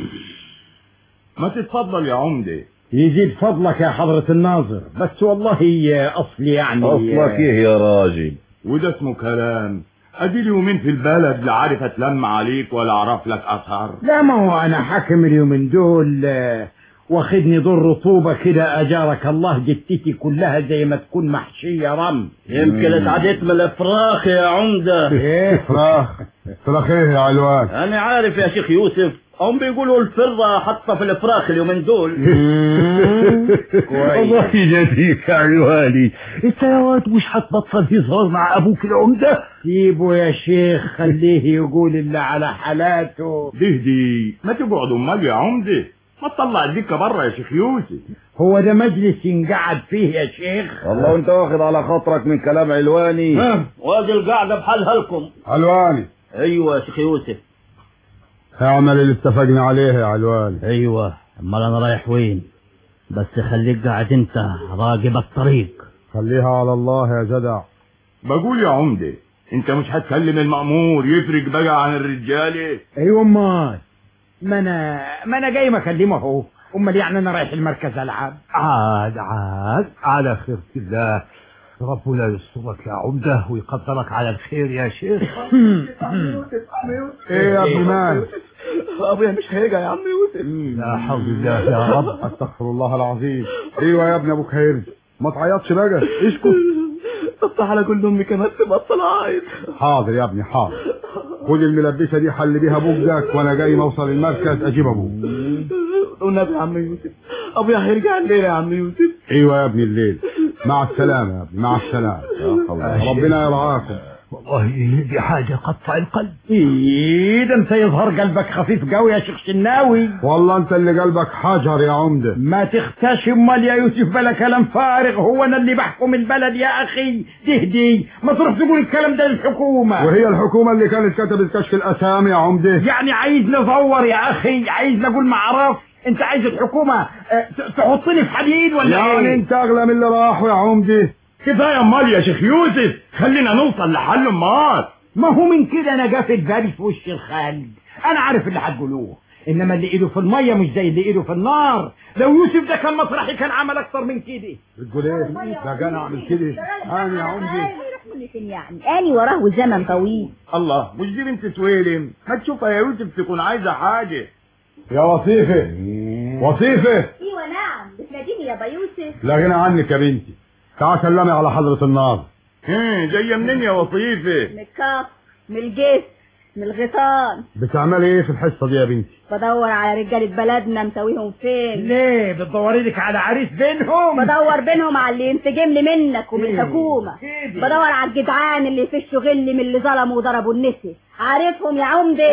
ما تتفضل يا عمدة. يزيد فضلك يا حضرة الناظر، بس والله اصلي يعني اصلك ايه يا راجل؟ وده اسمه كلام؟ ادي اليومين في البلد لا عارف اتلم عليك ولا اعرف لك اثر. لا ما هو انا حاكم اليومين دول واخدني دور رطوبة كده اجارك الله، جتتي كلها زي ما تكون محشية رمل. يمكن اتعديت من الافراخ يا عمدة. ايه فراخ؟ فراخ ايه يا علوان؟ انا عارف يا شيخ يوسف، هم بيقولوا الفرة حاطة في الافراخ اليومين دول. الله يجزيك يا علواني، انت يا واد مش هتبطل هزار مع ابوك العمدة؟ سيبه يا شيخ، خليه يقول اللي على حالاته. دهدي ما تقعد امال يا عمدة، ما تطلع الدكة بره يا شيخ يوسف. هو ده مجلس ينقعد فيه يا شيخ؟ والله وانت واخد على خاطرك من كلام علواني. وادي القعدة بحالها لكم. علواني. ايوه يا شيخ يوسف. اعمل اللي اتفقنا عليه يا علواني. ايوه، امال انا رايح وين؟ بس خليك قاعد انت راقب الطريق. خليها على الله يا جدع. بقول يا عمدة، انت مش هتكلم المأمور يفرق بقى عن الرجالة؟ ايوه امال ما انا ما انا جاي مكلمه اهو. امال يعني انا رايح المركز العاب؟ عاد عاد على خير الله. ربنا يسترك يا عمده ويقدرك على الخير يا شيخ. ايه يا ابن مان؟ ابويا مش هيرجع يا عم يوسف. لا حول الله يا رب. استغفر الله العظيم. ايوه يا ابن ابوك هيرجع، ما تعيطش بقى، اسكت. افتح على كل امي كمان تبطل عايز. حاضر يا ابني حاضر. خد الملبسه دي حل بيها بوجدك وانا جاي موصل المركز اجيب ابوك. والنبي يا عم يوسف ابويا هيرجع الليل يا عم يوسف. ايوه يا ابني الليل. مع السلامه يا ابني مع السلامه. ربنا يرعاكم. والله دي حاجة قطع القلب. ايه ده انت يظهر قلبك خفيف قوي يا شيخ شناوي. والله انت اللي قلبك حجر يا عمده. ما تختش امال يا يوسف بلا كلام فارغ. هو انا اللي بحكم البلد يا اخي؟ تهدي ما تروح تقول الكلام ده للحكومة. وهي الحكومة اللي كانت كتبت كشف الاسامي يا عمده. يعني عايز نزور يا اخي؟ عايز نقول ما اعرف؟ انت عايز الحكومة تحطني في حديد ولا يعني ايه؟ يعني انت اغلى من اللي راحوا يا عمده. كفايه امال يا شيخ يوسف، خلينا نوصل لحل امال. ما هو من كده انا جا في البال في وش الخالد. انا عارف اللي هتقولوه، انما اللي ايده في الميه مش زي اللي ايده في النار. لو يوسف ده كان مسرحي كان عمل اكتر من كده. بتقول ايه؟ ده جانا اعمل كده انا يا عمده. يعني اني وراه زمن طويل. الله، مش دي بنت سويلم؟ ما تشوفها يا يوسف تكون عايزه حاجه. يا وصيفه وصيفه. ايوه نعم بتناديني يا بيوسف. لا غنى عنك يا بنتي. تعال سلمي على حضرة النار. ايه جايه منين يا وصيفه؟ من الكف من الجسم من الغيطان. بتعملي ايه في الحصه دي يا بنتي؟ بدور على رجاله بلدنا مسويهم فين. ليه بتدوري لك على عريس بينهم؟ بدور بينهم على اللي ينسجم لي منك ومن الحكومه. بدور على الجدعان اللي يفشوا غل من اللي ظلموا وضربوا النسي. عارفهم يا عمده؟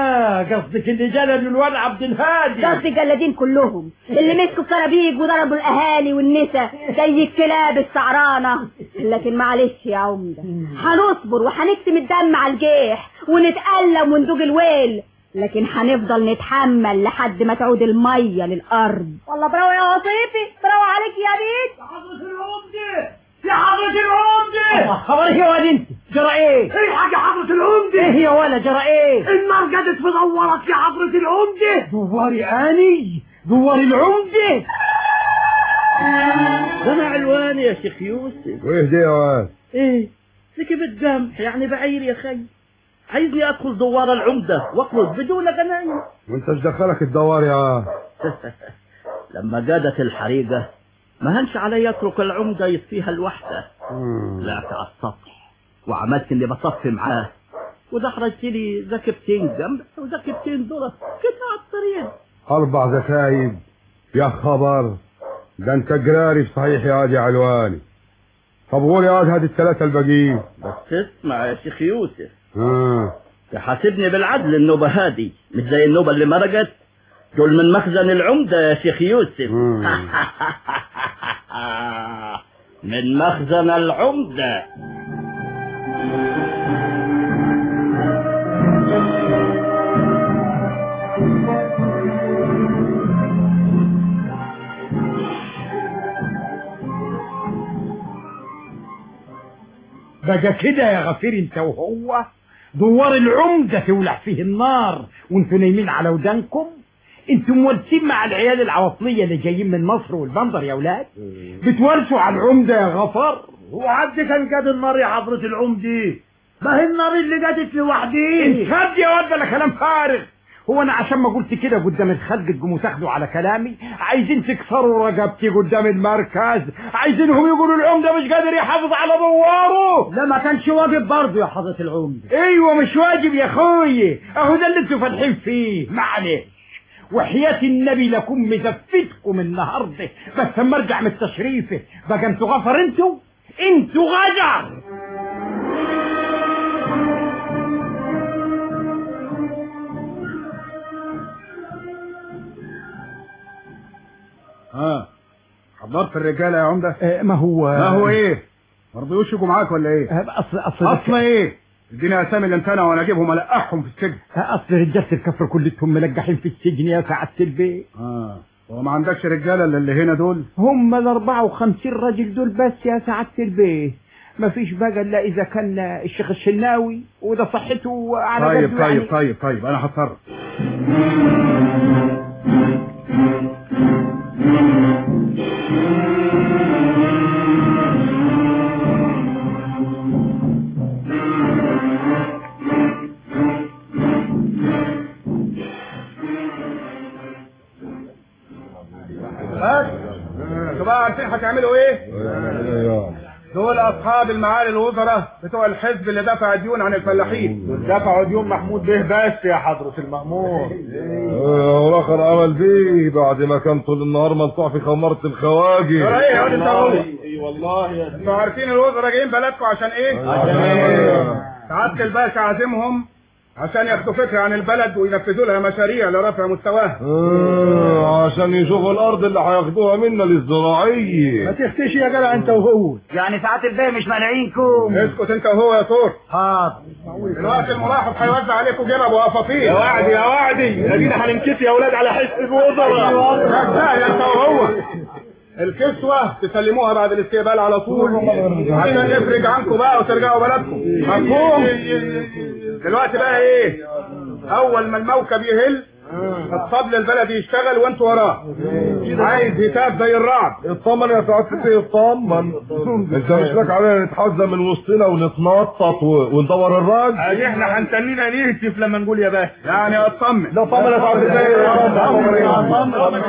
يا قصدك اللي جلدوا الواد عبد الهادي. قصدي الجلادين كلهم اللي مسكوا الصرابيج وضربوا الاهالي والنسا زي الكلاب السعرانه. لكن معلش يا عمده، هنصبر وهنكتم الدم على الجيح ونتألم وندوج الويل، لكن هنفضل نتحمل لحد ما تعود الميه للارض. والله برافو يا وصيفي، برافو عليك يا بيت. يا حضرة العمده يا حضرة العمده. خبرك يا واد انت؟ جرى ايه؟ ايه حاجه حضرة العمده؟ ايه يا ولا جرى ايه؟ النار قدت في دورك يا حضرة العمده. دواري اني دواري العمده. ده انا علواني يا شيخ يوسف. وايه دي يا واد؟ ايه سكبت جمح يعني بعير يا خي. عايزني ادخل دوار العمده واخلص بدون غنايم. وانت ايش دخلك الدوار يا واد؟ لما قادت الحريقه ما هنش علي اترك العمده يطفيها لوحده. طلعت على السطح وعملت اني بصفي معاه، ودحرجت لي زكبتين جنب وزكبتين ذره كده على الطريق. اربع زكايب يا خبر. ده انت جراري صحيح يا واد يا علواني. طب قول يا واد هادي الثلاثه الباقيين. بس اسمع يا شيخ يوسف، اه تحاسبني بالعدل. النوبه هادي مش زي النوبه اللي مرقت. دول من مخزن العمده يا شيخ يوسف. من مخزن العمده. بقى كده يا غفير انت وهو دوار العمدة تولع فيه النار وانتوا نايمين على ودانكم. انتوا مورثين مع العيال العواطلية اللي جايين من مصر والبندر يا ولاد. بتورثوا على العمدة يا غفر. وعد كان قاد النار يا حضرة العمدة؟ ما هي النار اللي قادت لوحدي. انت يا واد بلا كلام فارغ. هو انا عشان ما قلت كده قدام الخلق تقوموا تاخدوا على كلامي؟ عايزين تكسروا رقبتي قدام المركز؟ عايزينهم يقولوا العمده مش قادر يحافظ على دواره؟ لا ما كانش واجب برضه يا حضرة العمده. ايوه مش واجب يا اخوي، اهو ده اللي انتوا فاتحين فيه. معلش وحياة النبي لكم مزفتكم النهارده بس اما ارجع من التشريفه. بقى انتوا غفر انتوا انتوا غجر. ها حضرت الرجاله يا عمده؟ اه ما هو ما هو ايه؟ ما رضيوش يجوا معاك ولا ايه؟ اه اصل اصل اصل ايه؟ اديني اسامي اللي امتنع وانا اجيبهم القحهم في السجن. اه اصل رجاله الكفر كلهم ملقحين في السجن يا سعاده البيت. اه هو ما عندكش رجاله الا اللي هنا دول؟ هم ال أربعة وخمسين راجل دول بس يا سعاده البيت. ما فيش بقى الا اذا كان الشيخ الشناوي وده صحته على طيب قده طيب يعني. طيب طيب انا هتصرف. انتوا بقى عارفين هتعملوا ايه؟ دول اصحاب المعالي الوزراء بتوع الحزب اللي دفع ديون عن الفلاحين. دفعوا ديون محمود بيه بس يا حضرة المأمور. والاخر عمل بيه بعد ما كان طول النهار ملطوع في خمرة الخواجي. ايه يا واد انت هو؟ اي والله يا انتوا عارفين الوزراء جايين بلدكم عشان ايه؟ عشان ايه؟ سعادة الباشا عازمهم عشان ياخدوا فكرة عن البلد وينفذوا لها مشاريع لرفع مستواها. اه عشان يشوفوا الارض اللي هياخدوها منا للزراعية. ما تختشي يا جدع انت وهو. يعني ساعات الباقي مش مانعينكم. اسكت انت وهو يا طور. حاضر. الوقت الملاحظ هيوزع عليكم جرب وقفاطين. يا وعدي يا وعدي ادينا هننكسي يا اولاد على حس الوزراء. لا انت وهو. الكسوة تسلموها بعد الاستقبال على طول عشان نفرج عنكم بقى وترجعوا بلدكم. مفهوم؟ دلوقتي بقى ايه؟ اول ما الموكب يهل الطبل البلدي يشتغل وانتوا وراه. عايز هتاف زي الرعد. اطمن يا سعادة البيه اطمن. انت مش لك علينا نتحزم من وسطنا ونتنطط وندور الراجل. ادي احنا هنتنينا نهتف لما نقول يا باشا. يعني اطمن. لا اطمن يا سعادة البيه. اطمن.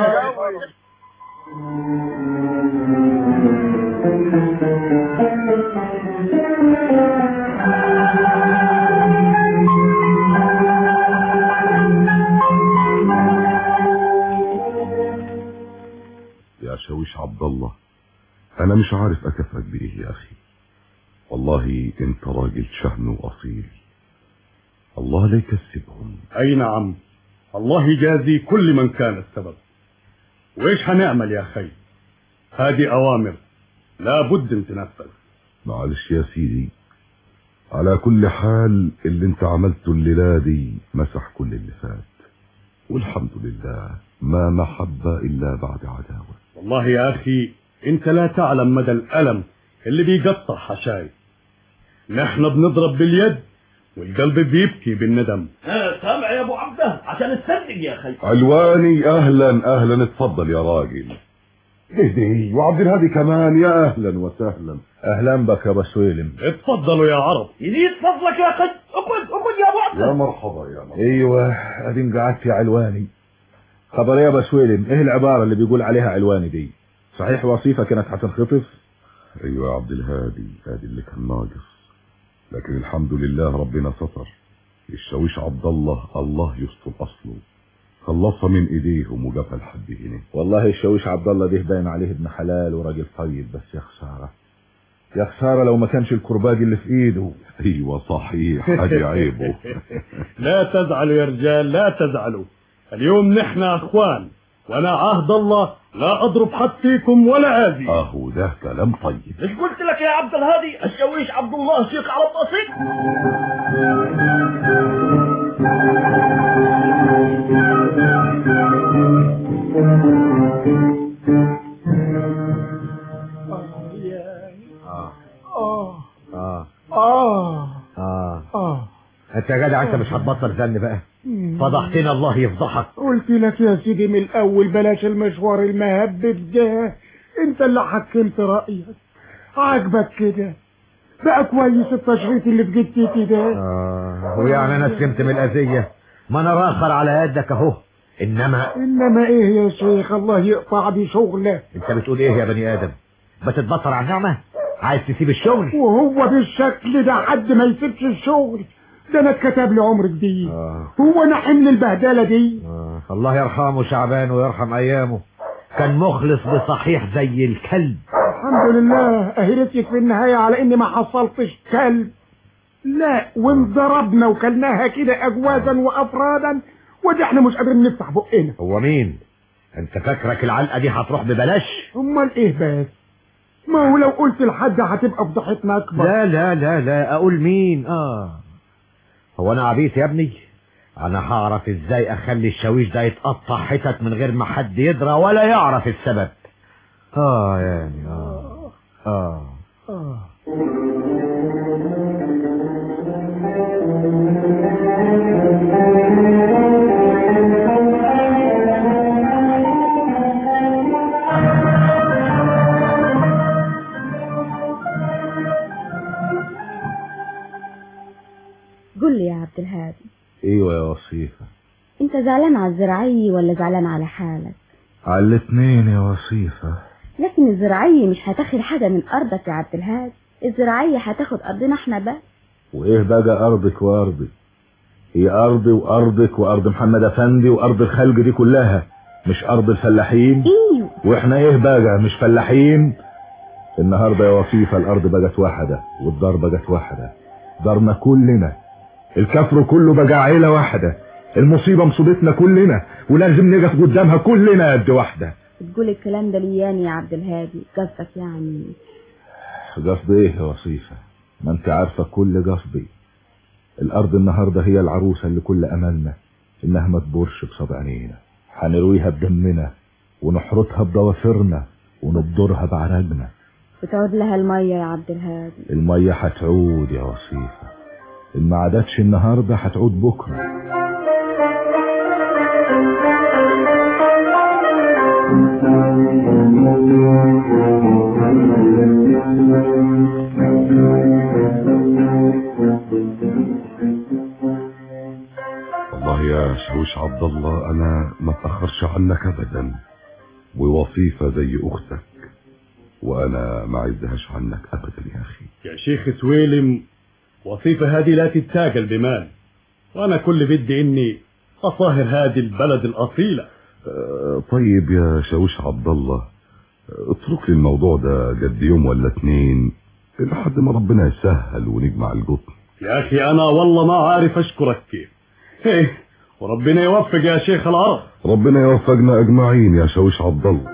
يا شاويش عبد الله انا مش عارف اكفرك بايه يا اخي. والله انت راجل شهم واصيل. الله لا يكسبهم. اي نعم الله يجازي كل من كان السبب. وايش هنعمل يا اخي؟ هذه اوامر لا بد ان تنفذ. معلش يا سيدي على كل حال اللي انت عملته الليله دي مسح كل اللي فات والحمد لله ما محبة الا بعد عداوة. والله يا اخي انت لا تعلم مدى الالم اللي بيقطع حشاي. نحن بنضرب باليد والقلب بيبكي بالندم. ها سامع يا ابو عبده عشان تصدق يا اخي. علواني اهلا اهلا اتفضل يا راجل. اهدي وعبد الهادي كمان يا اهلا وسهلا. اهلا بك يا بسويلم. اتفضلوا يا عرب. يزيد فضلك يا اخي. اقعد اقعد يا ابو عبده. يا مرحبا يا مرحبا. ايوه ادين قعدت يا علواني. خبر يا بسويلم ايه العبارة اللي بيقول عليها علواني دي؟ صحيح وصيفة كانت هتنخطف؟ ايوه يا عبد الهادي ادي اللي كان ناقص لكن الحمد لله ربنا ستر. الشاويش عبد الله الله يستر اصله خلصها من ايديهم وجابها لحد هنا. والله الشاويش عبد الله ده باين عليه ابن حلال وراجل طيب بس يا خساره يا خساره لو ما كانش الكرباج اللي في ايده. ايوه صحيح ادي عيبه. لا تزعلوا يا رجال لا تزعلوا. اليوم نحن اخوان وانا عهد الله لا اضرب حد فيكم ولا اذي. اهو ده كلام طيب. ايش قلت لك يا عبد الهادي؟ الشاويش عبد الله شيخ على البسيط. اه اه اه اه اه انت يا جدع انت مش هتبطل زن بقى. فضحتنا الله يفضحك. قلت لك يا سيدي من الاول بلاش المشوار المهبب ده. انت اللي حكمت رايك. عاجبك كده بقى كويس التشريط اللي في جدتي ده. اه ويعني انا سلمت من الاذيه. ما انا راخر على يدك اهو. انما انما ايه يا شيخ الله يقطع دي شغله. انت بتقول ايه يا بني ادم؟ بتتبطر عن نعمه؟ عايز تسيب الشغل؟ وهو بالشكل ده حد ما يسيبش الشغل؟ ده انا اتكتب لي عمر جديد. آه. هو انا حمل البهدله دي؟ آه. الله يرحمه شعبان ويرحم ايامه. كان مخلص بصحيح زي الكلب. الحمد لله اهرتك في النهايه على اني ما حصلتش كلب. لا وانضربنا وكلناها كده اجوازا وافرادا ودي احنا مش قادرين نفتح بقنا. هو مين؟ انت فاكرك العلقه دي هتروح ببلاش؟ امال ايه بس؟ ما هو لو قلت لحد هتبقى فضحتنا اكبر. لا لا لا لا اقول مين؟ اه هو انا عبيط يا ابني؟ انا هعرف ازاي اخلي الشاويش ده يتقطع حتت من غير ما حد يدرى ولا يعرف السبب. اه يعني اه اه, آه. قول لي يا عبد الهادي، ايوه يا وصيفة. انت زعلان على الزراعية ولا زعلان على حالك؟ على الاتنين يا وصيفة. لكن الزراعية مش هتاخد حاجة من ارضك يا عبد الهادي، الزراعية هتاخد ارضنا احنا بس. وايه بقى ارضك وارضي؟ هي ارضي وارضك وارض محمد افندي وارض الخلق دي كلها مش ارض الفلاحين؟ ايوه. واحنا ايه بقى مش فلاحين؟ النهارده يا وصيفة الارض بقت واحدة والدار بقت واحدة، دارنا كلنا، الكفر كله بقى عيلة واحدة، المصيبة مصيبتنا كلنا ولازم نقف قدامها كلنا قد واحدة. تقول الكلام ده لياني يا عبد الهادي، قصدك يعني؟ قصدي ايه يا وصيفة؟ ما انت عارفة كل قصدي. الارض النهاردة هي العروسة اللي كل املنا انها ما تبورش بصدى عينينا، هنرويها بدمنا ونحرطها بضوافرنا ونبدرها بعرقنا. بتعود لها المية يا عبد الهادي. المية هتعود يا وصيفة، إن ما عادتش النهاردة هتعود بكرة. والله يا شوش عبد الله انا ما اتاخرش عنك ابدا، ووصيفة زي اختك وانا ما عزهاش عنك ابدا يا اخي. يا شيخ سويلم، وصيفة هذه لا تتاجل بمال، وانا كل بدي اني اطهر هذه البلد الاصيلة. أه طيب يا شوش عبد الله، اترك لي الموضوع ده قد يوم ولا اتنين لحد ما ربنا يسهل ونجمع القطن. يا اخي انا والله ما عارف اشكرك كيف. ايه وربنا يوفق يا شيخ العرب. ربنا يوفقنا اجمعين يا شوش عبد الله.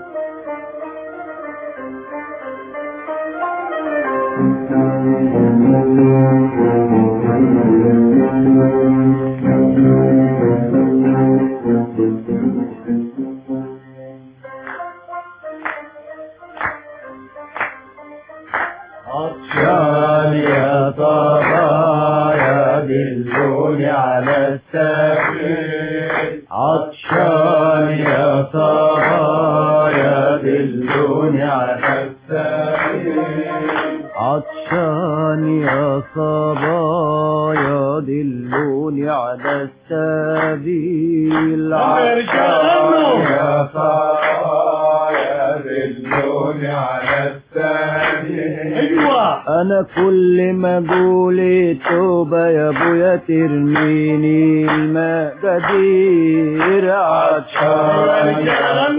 عطشان يا صبايا دلوني على السبيل، عطشان يا صبايا دلوني على السبيل، عطشان يا صبايا دلوني على السبيل، عطشان يا صبايا دلوني على السبيل. ايوه انا كل ما اقول توبه يا ابويا ترميني الماء قدير، عطشان يا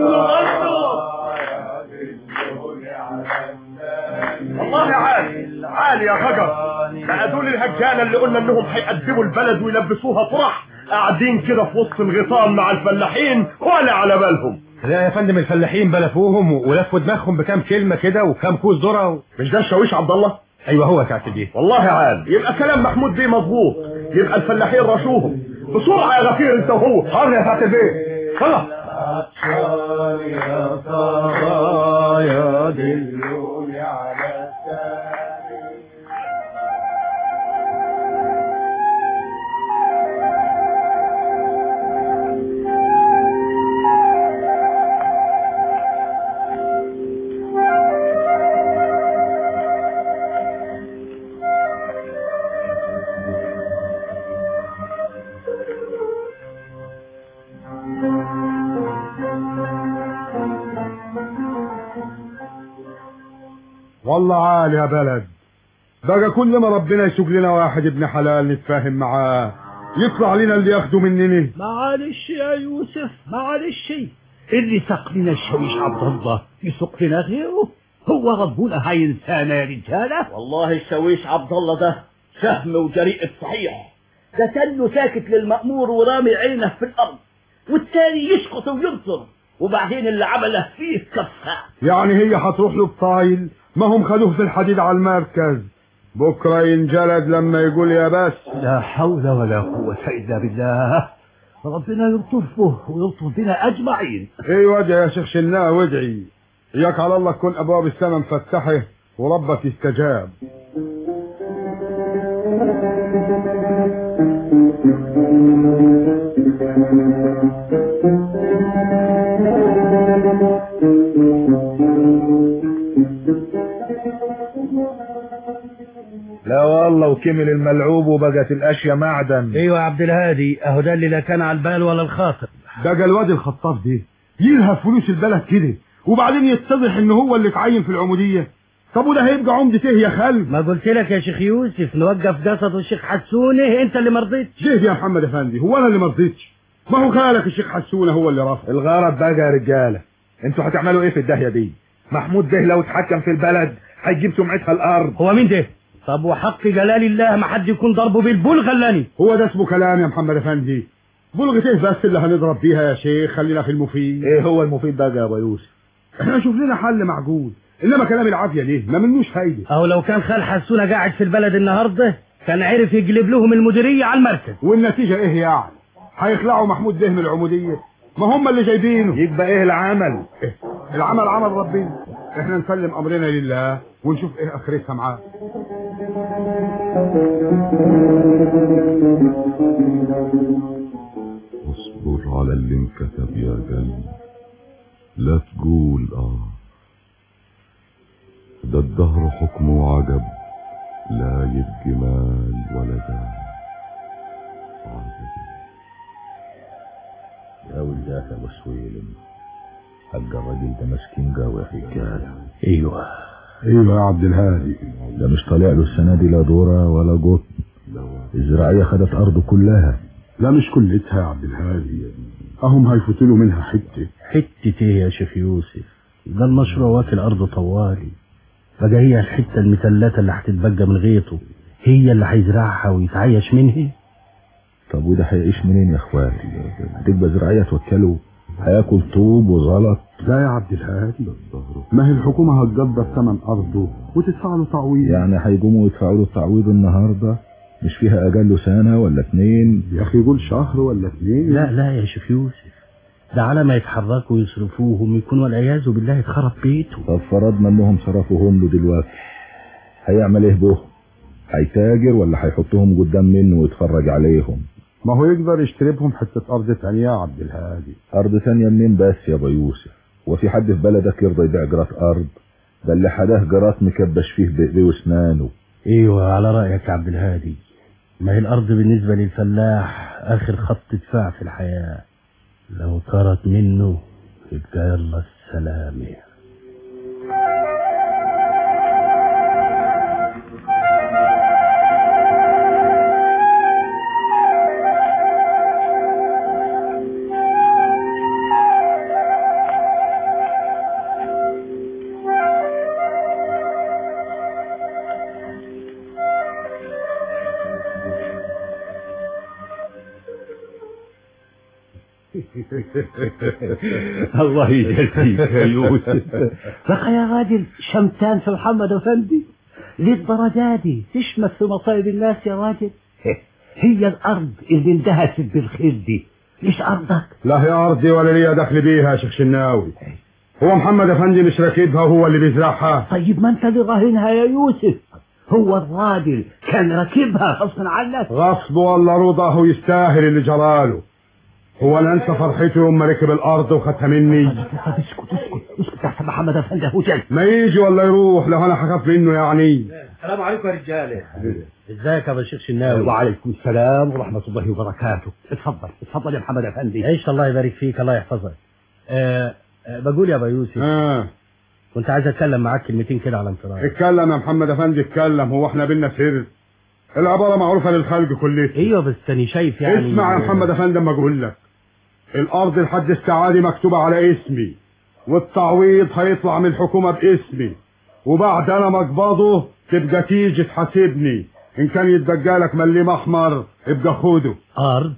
والله عالي عالي يا فجر، بقى دول الهجانه اللي قلنا انهم هيقدموا البلد ويلبسوها فرح قاعدين كده في وسط الغيطان مع الفلاحين ولا على بالهم. لا يا فندم، الفلاحين بلفوهم ولفوا دماغهم بكام كلمه كده وكام كوز ذره و... مش ده الشاويش عبد الله؟ ايوه هو سعاده البيه. والله عال، يبقى كلام محمود بيه مظبوط، يبقى الفلاحين رشوهم بسرعه يا غفير انت وهو. حاضر يا سعاده البيه. يلا. عطشان يا صبايا دلوني على السبيل. والله عالي يا بلد، بقى كل ما ربنا يسوق لنا واحد ابن حلال نتفاهم معاه يطلع لنا اللي ياخده مننا. معلش يا يوسف معلش، اللي سق لنا الشاويش عبد الله يسق لنا غيره؟ هو ربنا هينسانا يا رجاله؟ والله الشاويش عبد الله ده شهم وجريء صحيح، ده تنه ساكت للمأمور ورامي عينه في الأرض، والتاني يسقط وينصر، وبعدين اللي عمله فيه كفاه. يعني هي هتروح له بطايل؟ ما هم خدوه في الحديد على المركز، بكره ينجلد لما يقول يا بس. لا حول ولا قوة إلا بالله، ربنا يلطفه ويلطف بنا أجمعين. ايوه ادعي يا شيخ شناه وادعي، اياك على الله تكون ابواب السماء مفتحه وربك يستجاب. لا والله وكمل الملعوب وبقت الاشياء معدن. ايوه يا عبد الهادي، اهو ده اللي لا كان على البال ولا الخاطر. ده الواد الخطاف دي يلهف فلوس البلد كده وبعدين يتضح ان هو اللي اتعين في العموديه. طب وده هيبقى عمدة ايه يا خالد؟ ما قلت لك يا شيخ يوسف نوقف قصد الشيخ حسونه، انت اللي مرضيتش. ليه يا محمد افندي؟ هو انا اللي مرضيتش؟ ما هو خالك الشيخ حسونه هو اللي رافض. الغرض بقى يا رجاله، انتوا هتعملوا ايه في الداهيه دي؟ محمود ده لو اتحكم في البلد هيجيب سمعتها الارض. هو مين ده؟ طب وحق جلال الله ما حد يكون ضربه بالبلغه اللاني. هو ده اسمه كلام يا محمد افندي؟ بلغه ايه بس اللي هنضرب بيها يا شيخ؟ خلينا في المفيد. ايه هو المفيد بقى يا ابو يوسف؟ احنا نشوف لنا حل معقول، انما كلام العافيه ليه؟ ما منوش فايده. اهو لو كان خال حسونه قاعد في البلد النهارده كان عرف يقلب لهم المديريه على المركز. والنتيجه ايه يعني؟ هيخلعوا محمود ده من العموديه؟ ما هم اللي جايبينه. يبقى ايه العمل؟ إيه؟ العمل عمل ربنا، احنا نسلم امرنا لله ونشوف ايه اخرتها معاه. اصبر على اللي انكتب يا قلبي، لا تقول اه، ده الدهر حكمه عجب، لا يبقى مال ولا دار. يا ولدات ابو سويلم، حق الراجل ده مسكين قوي يا رجاله. ايوه ايوه يا عبد الهادي، ده مش طالع له السنه دي لا دوره ولا قط. الزراعيه خدت ارضه كلها. لا مش كلتها يا عبد الهادي، اهم هيفوتوا له منها حته. حته ايه يا شيخ يوسف؟ ده المشروع واكل ارض طوالي، بقى هي الحته المثلثه اللي هتتبقى من غيطه هي اللي هيزرعها ويتعايش منها. طب وده هيعيش منين يا اخواتي؟ هتبقى زراعيه توكله، هياكل طوب وزلط. لا يا عبد الهادي، ما هي الحكومه هتقدر ثمن ارضه وتدفع له تعويض. يعني هيقوموا يدفعوا له التعويض النهارده؟ مش فيها اقل سنه ولا اتنين يا اخي؟ يقول شهر ولا اتنين. لا لا يا شيخ يوسف، ده على ما يتحركوا ويصرفوهم يكون والعياذ بالله اتخرب بيته. طب فرضنا انهم صرفوهم له دلوقتي، هيعمل ايه به؟ هيتاجر ولا هيحطهم قدام منه ويتفرج عليهم؟ ما هو يقدر يشتري بهم حته ارض ثانيه يا عبد الهادي. ارض ثانيه منين بس يا ابو يوسف؟ وفي حد في بلدك يرضى يبيع جرات ارض؟ ده اللي حداه جرات مكبش فيه بايديه واسنانه. ايوه على رايك يا عبد الهادي، ما هي الارض بالنسبه للفلاح اخر خط دفاع في الحياه، لو طارت منه يبقى يلا السلامه. الله يجزيك يا يوسف. بقى يا راجل شمتان في محمد افندي للدرجه دي تشمت في مصايب الناس يا راجل؟ هي الارض اللي اندهست بالخير دي مش ارضك؟ لا هي ارضي ولا ليا دخل بيها يا شيخ شناوي. هو محمد افندي مش راكبها وهو اللي بيزرعها؟ طيب ما انت اللي راهنها يا يوسف. هو الراجل كان راكبها غصبا عنك؟ غصب ولا رضاه يستاهل اللي جراله. هو انا انسى فرحته يوم ما ركب الارض وخدها مني؟ اسكت اسكت اسكت احسن محمد افندي اهو جاي. ما يجي ولا يروح لو انا هخاف منه يعني. السلام عليكم يا رجاله. ازيك يا باشا الشناوي؟ وعليكم السلام ورحمه الله وبركاته. اتفضل اتفضل يا محمد افندي. عيش الله يبارك فيك، الله يحفظك. أه أه بقول يا ابو يوسف، اه كنت عايز اتكلم معاك كلمتين كده على انفراد. اتكلم يا محمد افندي اتكلم، هو احنا بينا سر؟ العباره معروفه للخلق كلها. ايوه بس انا شايف يعني. اسمع يا محمد افندي اما اقول لك، الارض لحد الساعه دي مكتوبه على اسمي، والتعويض هيطلع من الحكومه باسمي، وبعد انا ما اقبضه تبقى تيجي تحاسبني، ان كان يتبقى لك مليم احمر ابقى خده. ارض؟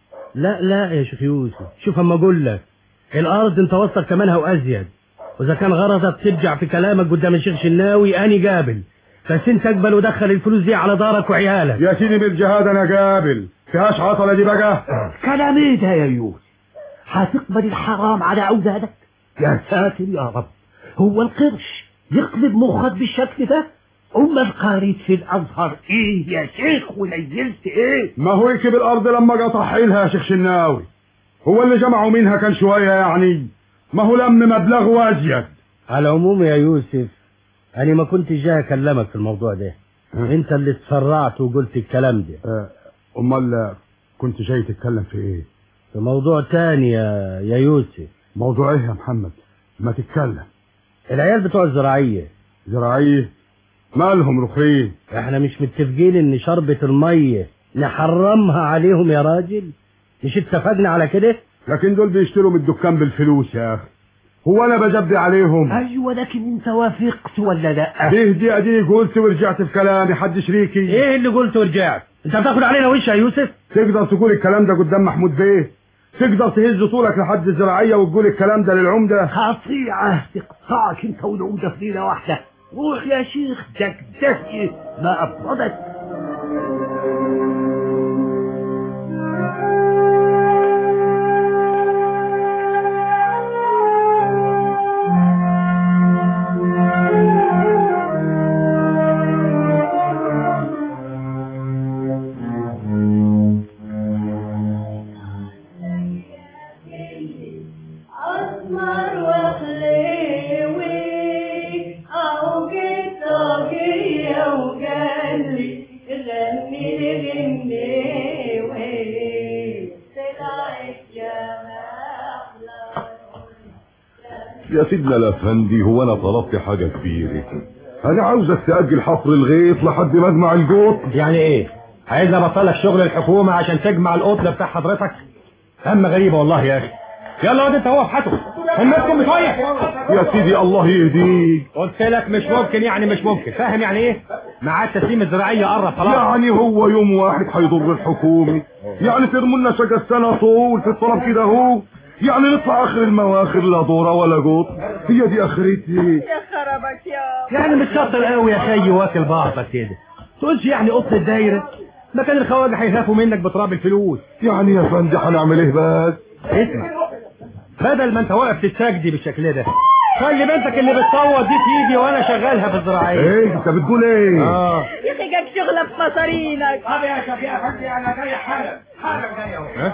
لا لا يا شيخ يوسف، شوف اما اقول لك، الارض انت وصلك كمانها وازيد، واذا كان غرضك ترجع في كلامك قدام الشيخ شناوي اني قابل، بس انت اقبل ودخل الفلوس دي على دارك وعيالك. يا سيدي بالجهاد انا قابل، فيهاش عطله دي بقى. كلام ايه ده يا يوسف؟ هتقبل الحرام على اولادك؟ يا ساتر يا رب، هو القرش يقلب مخك بالشكل ده؟ امال قريت في الازهر ايه يا شيخ ونيلت ايه؟ ما هو يكب الارض لما قطع حيلها يا شيخ شناوي، هو اللي جمعوا منها كان شويه يعني، ما هو لم مبلغ وازيد. على العموم يا يوسف انا ما كنت جاي اكلمك في الموضوع ده، انت اللي اتسرعت وقلت الكلام ده. اه امال كنت جاي تتكلم في ايه؟ في موضوع تاني يا يا يوسف. موضوع ايه يا محمد؟ ما تتكلم. العيال بتوع الزراعية. زراعية؟ مالهم رخيص؟ احنا مش متفقين ان شربة المية نحرمها عليهم يا راجل؟ مش اتفقنا على كده؟ لكن دول بيشتروا من الدكان بالفلوس يا اخي. هو انا بجبدي عليهم؟ ايوه لكن انت وافقت ولا لا؟ دي دي ادي قلت ورجعت في كلامي. حد شريكي؟ ايه اللي قلت ورجعت؟ انت بتاخد علينا وش يا يوسف؟ تقدر تقول الكلام ده قدام محمود بيه؟ تقدر تهز طولك لحد الزراعية وتقول الكلام ده للعمدة؟ قطيعة تقطعك انت والعمدة في ليلة واحدة. روح يا شيخ دكدكي ما أفضلك. يا سيدنا الافندي، هو انا طلبت حاجة كبيرة؟ انا عاوزك تأجل حفر الغيط لحد ما اجمع القط. يعني ايه؟ عايزني ابطلك شغل الحكومة عشان تجمع القطن بتاع حضرتك؟ اما غريبة والله يا اخي. يلا واد انت هو في حته همتكم شويه. يا سيدي الله يهديك. قلت لك مش ممكن، يعني مش ممكن. فاهم يعني ايه؟ ميعاد تسليم الزراعيه قرب خلاص. يعني هو يوم واحد هيضر الحكومه؟ يعني ترموا لنا شجر السنه طول في الطلب كده اهو؟ يعني نطلع اخر المواخر لا دوره ولا قط؟ هي دي اخرتي. يا خربك يا يعني مش شاطر قوي يا خي واكل بعضك كده. تقولش يعني قط الدايره؟ ما كان الخواجه هيخافوا منك بتراب الفلوس. يعني يا فندي هنعمل ايه بس؟ اسمع، بدل ما انت واقف تتسجدي بالشكل ده، خلي بنتك اللي بتصوت دي تيجي وانا شغالها في الزراعيه. ايه انت بتقول ايه؟ اه يا اخي جاك شغله في مصارينك. طب يا شباب يا فندي انا جاي حالا حالا جاي اهو.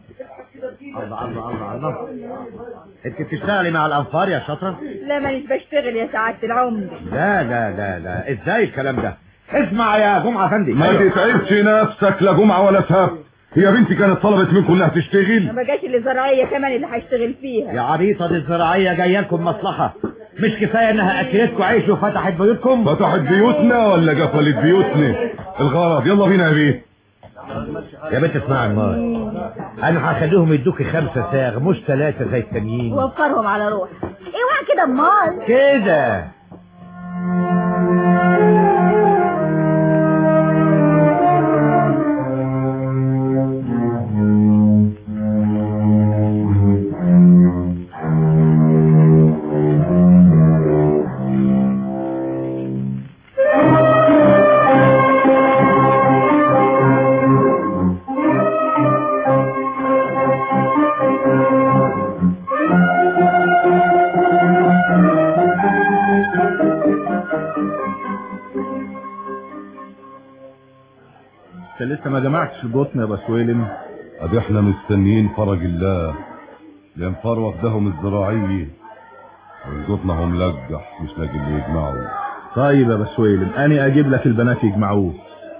الله الله الله الله، انت بتشتغلي مع الانفار يا شاطره؟ لا مانيش بشتغل يا سعاده العمده. لا لا لا لا، ازاي الكلام ده؟ اسمع يا جمعه افندي، ما تتعبش نفسك لا جمعه ولا سبت. هي بنتي كانت طلبت منكم انها تشتغل؟ ما جاش الزراعيه كمان اللي هيشتغل فيها. يا عبيطه دي الزراعيه جايه لكم مصلحه، مش كفايه انها اكلتكم عيش وفتحت بيوتكم؟ فتحت بيوتنا ولا قفلت بيوتنا؟ الغرض يلا بينا يا بيه. يا بنت اسمعي المال، انا هخليهم يدوكي خمسه ساغ مش ثلاثه زي التانيين. وفرهم على روح. اوعى كده امال كده. لسه ما جمعتش القطن يا بسويلم؟ ادي احنا مستنيين فرج الله لانفار وفدهم الزراعيه، والقطن هم ملقح مش لاقي اللي يجمعوا. طيب يا بسويلم انا اجيب لك البنات يجمعوه.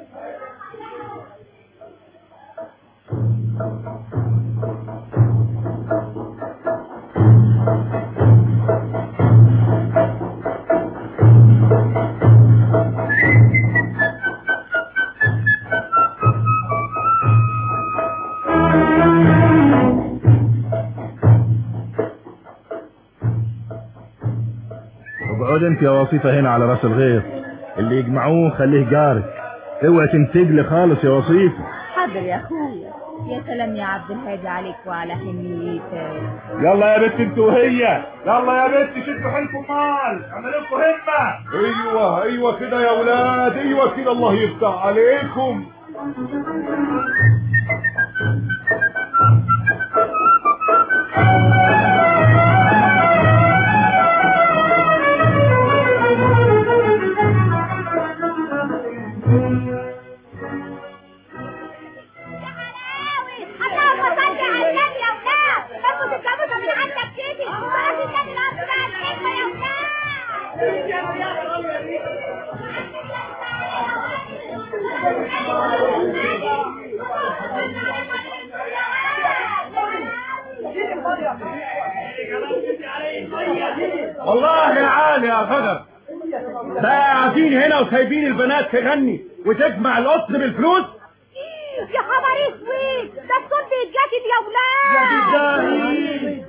اقعد انت يا وصيفة هنا على راس الغيط، اللي يجمعوه خليه جارك، اوعي تنتجلي خالص يا وصيفة. حاضر يا اخويا. يا سلام يا عبد الهادي عليك وعلى حنيتك. يلا يا بنت انت وهي، يلا يا بنت شدوا حيلكم مال، اعملوا لكم همة. ايوه ايوه كده يا ولاد، ايوه كده الله يفتح عليكم. والله العالي يا غدر، بقى قاعدين هنا وسايبين البنات تغني وتجمع القطن بالفلوس. يا خبر اسود، ده الصوت بيتجسد يا ولاد. يا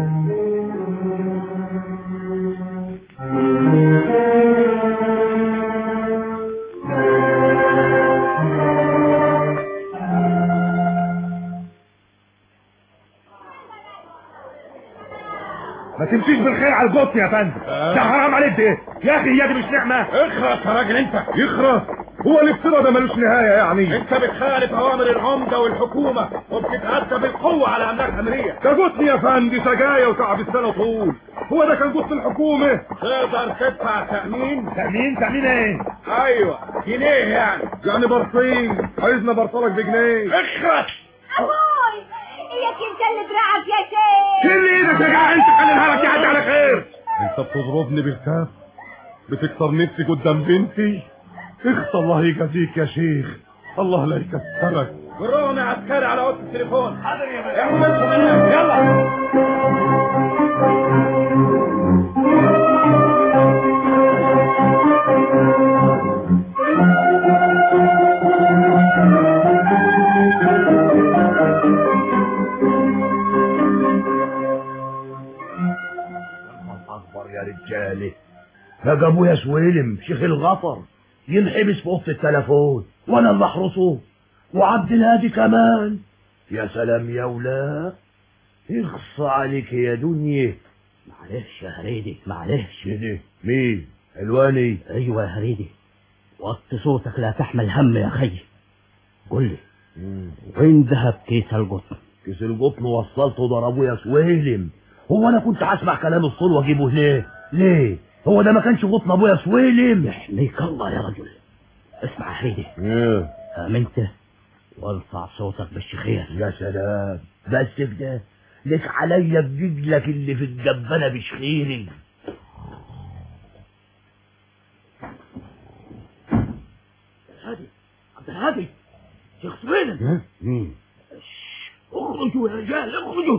ما تمشيش بالخير على القط يا فندم، ده حرام عليك ده يا اخي، هي دي مش نعمه؟ اخرس يا راجل انت. يخرس؟ هو الافتراء ده ملوش نهايه يعني. انت بتخالف اوامر العمده والحكومه وبتتغذى بالقوه على املاك امريه. ده قطن يا فندم، سجايا وتعب السنه طول. هو ده كان قطن الحكومه؟ تقدر تدفع تامين؟ تامين؟ تامين ايه؟ ايوه جنيه يعني. يعني برصين، عايزنا برصلك بجنيه. اخرس. ابوي اياك انت اللي دراعك يا شيخ. شيل ايدك يا جدع انت، خلي الهرج يعدي على خير. انت بتضربني بالكاف، بتكسر نفسي قدام بنتي. اخت الله يجازيك يا شيخ، الله لا يكسرك. جروني عسكري على اوضه التليفون. حاضر يا باشا. احمدهم هناك يلا. اكبر يا رجاله، بقى ابويا سويلم شيخ الغفر ينحبس في اوضه التليفون وانا اللي احرسه، وعبد الهادي كمان. يا سلام يا ولاد، اخص عليك يا دنيا. معلش يا هريدي معلش. كده مين؟ حلواني؟ ايوه يا هريدي، وطي صوتك لا تحمل هم يا خي. قول لي وين ذهب كيس القطن؟ كيس القطن وصلته ضربه يا سويلم. هو انا كنت هسمع كلام الصول واجيبه ليه؟ ليه؟ هو ده ما كانش قطن ابويا سويلم؟ يحميك الله يا رجل. اسمع يا هريدي، ايه؟ امنت وارفع صوتك بالشخير. يا سلام، بس كده لك عليا برجلك اللي في الجبانه بشخيري. هادي عبد الهادي شيخ سويلم. مين؟ اخرجوا يا رجال اخرجوا.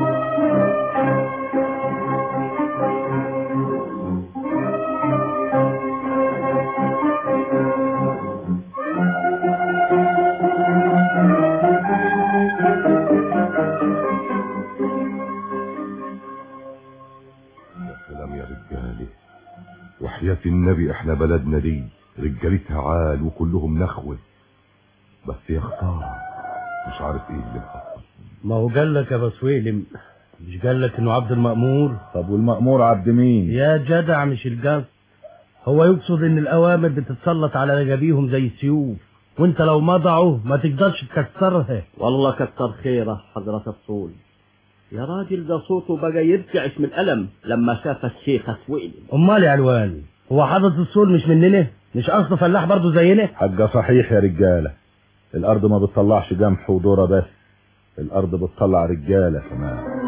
وحياة النبي احنا بلدنا دي رجالتها عال وكلهم نخوة، بس يا خسارة مش عارف ايه اللي حصل. ما هو قال لك يا بسويلم، مش قال لك انه عبد المأمور؟ طب والمأمور عبد مين؟ يا جدع مش القصد، هو يقصد ان الاوامر بتتسلط على رجابيهم زي السيوف، وانت لو مضعوا ما تقدرش تكسرها. والله كتر خيره حضرة الصول. يا راجل ده صوته بقى يرتعش من الألم لما شاف الشيخ سويلم. امال يا علواني، هو حضرة الصول مش مننا؟ مش اصله فلاح برضه زينا؟ حاجة صحيح يا رجالة، الارض ما بتطلعش جمح وذرة بس، الارض بتطلع رجالة كمان.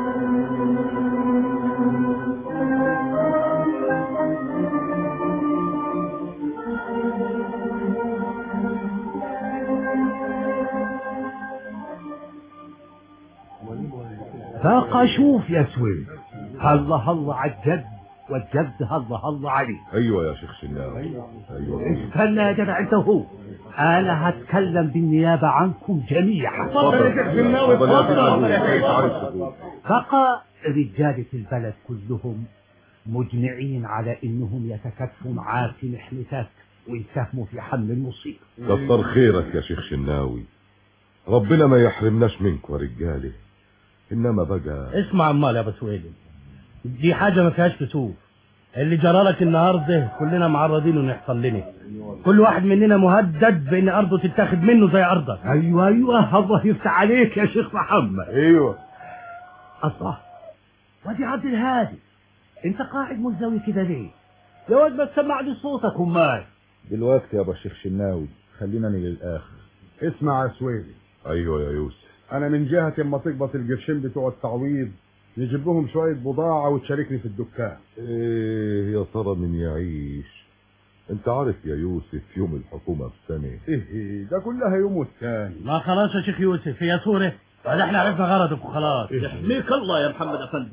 بقى شوف يا سويد، هلا هلا على الجد، والجد هلا هلا عليه. ايوه يا شيخ شناوي. ايوه استنى يا جدع انت وهو، انا هتكلم بالنيابه عنكم جميعا. اتفضل يا شيخ شناوي اتفضل. بقى رجاله البلد كلهم مجمعين على انهم يتكاتفوا معاك في محنتك ويساهموا في حل المصيبه. كتر خيرك يا شيخ شناوي، ربنا ما يحرمناش منكم يا رجاله. انما بقى اسمع امال يا ابو سويلم، دي حاجه ما فيهاش كسوف. اللي جرالك النهارده كلنا معرضين انه يحصل لنا، كل واحد مننا مهدد بان ارضه تتاخد منه زي ارضك. ايوه ايوه، الله يفتح عليك يا شيخ محمد. ايوه الله، وادي عبد الهادي، انت قاعد ملزوي كده ليه؟ يا واد ما تسمع لي صوتك امال. دلوقتي يا ابو الشيخ شناوي خلينا نيجي للاخر. اسمع يا سويلم، ايوه يا يوسف، انا من جهة اما تقبض القرشين بتوع التعويض نجيب لهم شوية بضاعة وتشاركني في الدكان. ايه يا ترى من يعيش؟ انت عارف يا يوسف يوم الحكومة بسنة. ايه ده كلها يوم والتاني. ما خلاص يا شيخ يوسف، هي صورة ولا احنا عرفنا غرضك وخلاص. يحميك الله يا محمد افندي،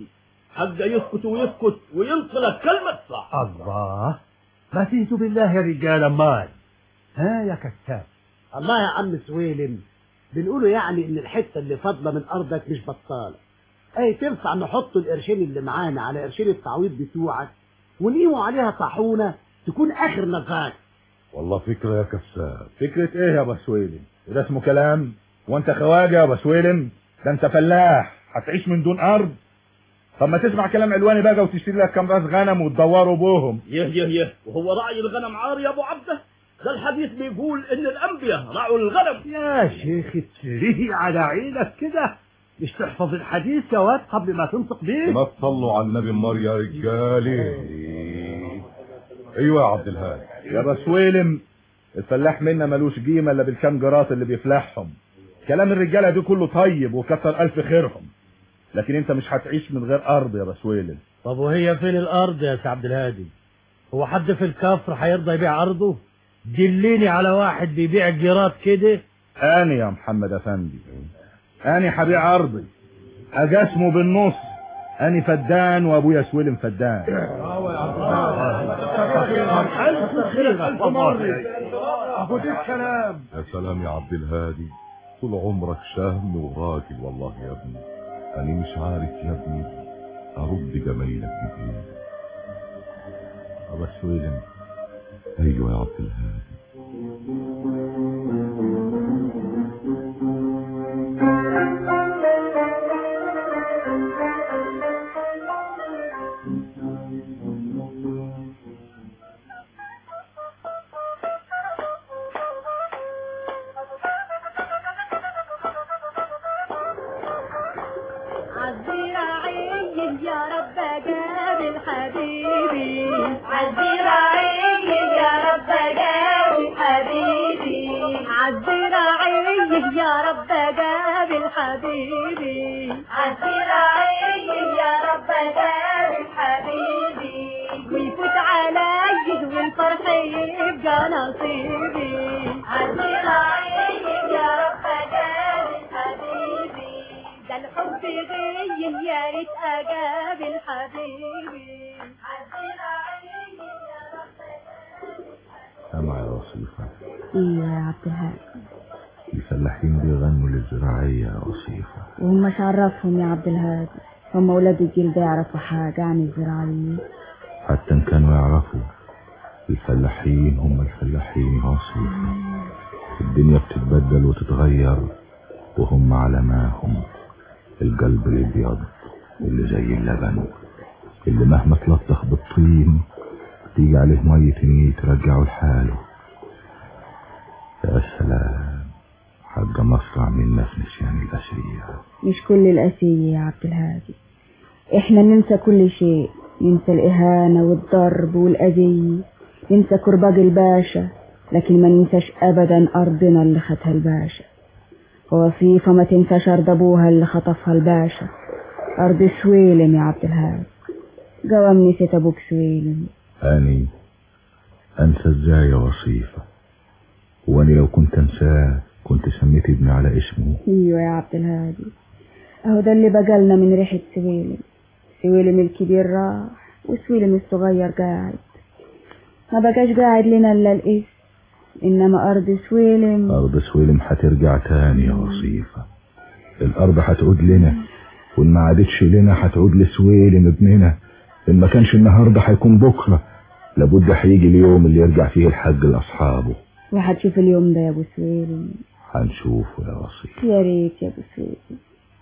حاجة يسكت ويسكت وينطلق كلمة صح. الله، ما تهدوا بالله يا رجال امال. ها يا كتاب. الله يا عم سويلم، بنقوله يعني ان الحته اللي فاضله من ارضك مش بطاله. اي تنفع نحط القرشين اللي معانا على قرشين التعويض بتوعك ونقيموا عليها طاحونه تكون اخر نفاق. والله فكره يا كساب. فكره ايه يا ابو سويلم؟ ده اسمه كلام؟ وانت خواجه يا ابو سويلم؟ ده انت فلاح هتعيش من دون ارض. طب ما تسمع كلام علواني بقى وتشتري لك كام راس غنم وتدوروا بوهم. يه يه يه، وهو راعي الغنم عار يا ابو عبده؟ ده الحديث بيقول ان الانبياء راعوا الغنم. يا شيخ اتريه على عينك كده، مش تحفظ الحديث يا واد قبل ما تنطق بيه؟ ما تصلوا على النبي النار يا رجالي. ايوه يا عبد الهادي. يا ابو سويلم، الفلاح منا ملوش قيمه الا بالكام جراس اللي بيفلحهم. كلام الرجاله دي كله طيب وكتر الف خيرهم، لكن انت مش هتعيش من غير ارض يا ابو سويلم. طب وهي فين الارض يا سي عبد الهادي؟ هو حد في الكفر هيرضى يبيع ارضه؟ دليني على واحد بيبيع جرات كده. انا يا محمد افندي، انا هبيع ارضي اقسمه بالنص. انا فدان وابويا سويلم فدان. ابو دي الكلام. يا سلام يا عبد الهادي، طول عمرك شهم وراجل والله يا ابني. انا مش عارف يا ابني ارد جمايلك بايه. ابو سويلم. ايوه يا عبد الهادي. يا رب قابل حبيبي، عالزراعي يا رب قابل حبيبي، ويفوت علي والفرح يبقى نصيبي، عالزراعي يا رب قابل حبيبي، ده الحب غيم يا ريت اقابل حبيبي، عالزراعي يا رب قابل. سامع يا وصيفة؟ ايه يا عبد الهادي؟ الفلاحين بيغنوا للزراعية يا وصيفة. وهم مش عرفهم يا عبد الهادي؟ هم ولاد الجيل ده يعرفوا حاجة عن الزراعية؟ حتى ان كانوا يعرفوا، الفلاحين هم الفلاحين يا وصيفة. الدنيا بتتبدل وتتغير وهم على ما هم. القلب الابيض اللي زي اللبن، اللي مهما تلطخ بالطين تيجي عليه مية نية ترجعه لحاله. يا سلام، حاجة مصرع منا في نسيان الأسية. مش كل الأسية يا عبد الهادي، احنا ننسى كل شيء، ننسى الإهانة والضرب والأذية، ننسى كرباج الباشا، لكن ما ننساش أبدا أرضنا اللي خدها الباشا. ووصيفة ما تنساش أرض أبوها اللي خطفها الباشا، أرض سويلم يا عبد الهادي. قوام نسيت أبوك سويلم. أني أنسى إزاي يا وصيفة؟ وأني لو كنت أنساه كنت سميت ابني على اسمه. ايوه يا عبد الهادي، اهو ده اللي بقالنا من ريحة سويلم. سويلم الكبير راح وسويلم الصغير قاعد، ما بقاش قاعد لنا الا الاسم، انما ارض سويلم ارض سويلم هترجع تاني يا وصيفة. الارض هتعود لنا، وان ما عادتش لنا هتعود لسويلم ابننا. ان ما كانش النهارده هيكون بكره، لابد هيجي اليوم اللي يرجع فيه الحج لاصحابه. وهتشوف اليوم ده يا ابو سويلم. هنشوفه يا وصيفة. يا ريت يا ابو سويلم.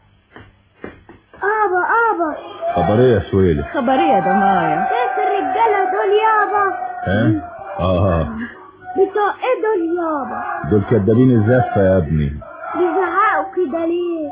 ابا ابا خبر ايه يا سويلم؟ خبر ايه يا ضمايا؟ كيف الرجاله دول يابا؟ ها؟ اه بتوع ايه دول يابا؟ دول كدابين الزفه يا ابني. بيزعقوا كده ليه؟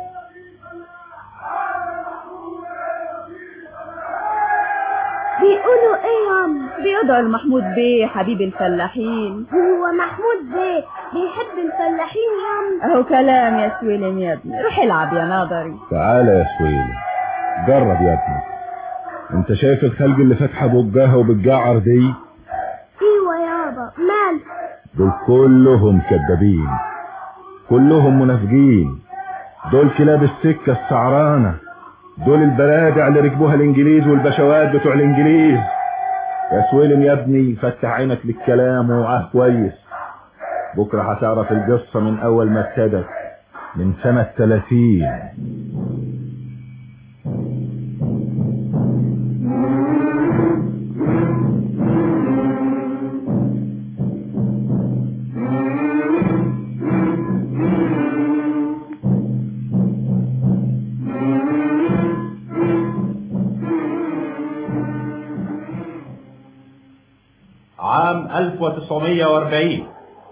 بيقولوا ايه يا عم؟ بيدعوا لمحمود بيه حبيب الفلاحين. هو محمود بيه بيحب الفلاحين يا عم؟ اهو كلام يا سويلم يا ابني، روح العب يا ناظري. تعالى يا سويلم، جرب يا ابني. انت شايف الخلق اللي فاتحه بوجاها وبتجعر دي؟ ايوه يابا، مال؟ دول كلهم كدابين، كلهم منافقين، دول كلاب السكه السعرانه. دول البرادع اللي ركبوها الانجليز والبشوات بتوع الانجليز. يا سويلم يا ابني فتح عينك للكلام ووعاه كويس. بكرة هتعرف القصة من اول ما ابتدت من سنة ثلاثين. عام ألف وتسعمائة وأربعين.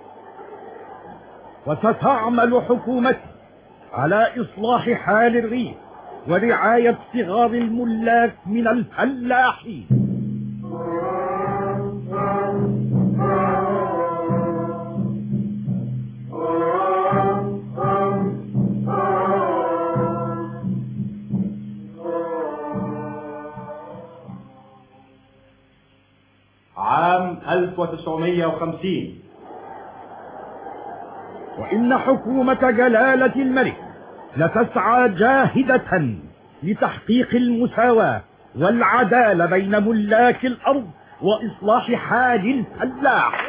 وستعمل حكومتي على إصلاح حال الريف ورعاية صغار الملاك من الفلاحين. عام ألف وتسعمائة وخمسين. وإن حكومة جلالة الملك لتسعى جاهدة لتحقيق المساواة والعدالة بين ملاك الأرض وإصلاح حال الفلاح.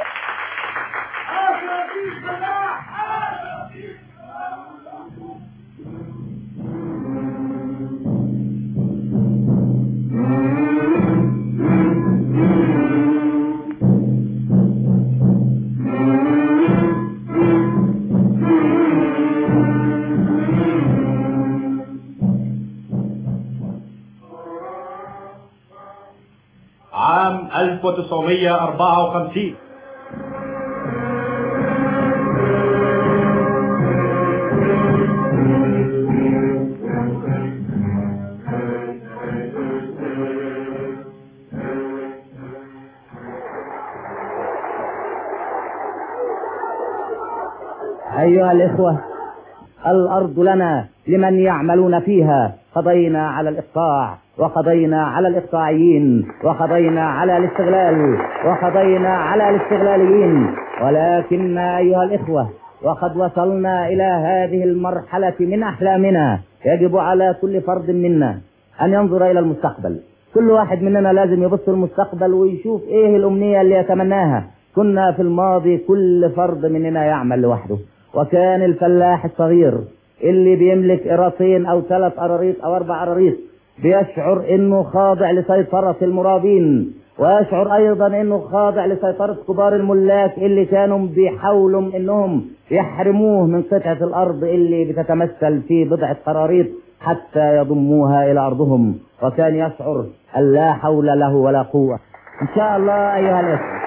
عام ألف وتسعمائة وأربعة وخمسين. أيها الإخوة، الأرض لنا لمن يعملون فيها. قضينا على الإقطاع وقضينا على الإقطاعيين وقضينا على الاستغلال وقضينا على الاستغلاليين، ولكن أيها الإخوة وقد وصلنا إلى هذه المرحلة من أحلامنا. يجب على كل فرد منا أن ينظر إلى المستقبل. كل واحد مننا لازم يبص المستقبل ويشوف إيه الأمنية اللي يتمناها. كنا في الماضي كل فرد مننا يعمل لوحده، وكان الفلاح الصغير اللي بيملك قراصين أو ثلاث قراريط أو أربع قراريط بيشعر انه خاضع لسيطرة المرابين، ويشعر ايضا انه خاضع لسيطرة كبار الملاك اللي كانوا بيحاولوا انهم يحرموه من قطعة الارض اللي بتتمثل في بضعة قراريط حتى يضموها الى ارضهم، وكان يشعر ان لا حول له ولا قوة. ان شاء الله ايها الاخوة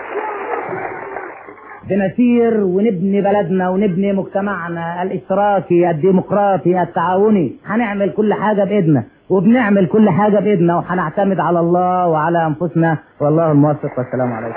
بنسير ونبني بلدنا ونبني مجتمعنا الاشتراكي الديمقراطي التعاوني. هنعمل كل حاجة بايدنا وبنعمل كل حاجة بايدنا، وهنعتمد على الله وعلى انفسنا، والله الموفق، والسلام عليكم.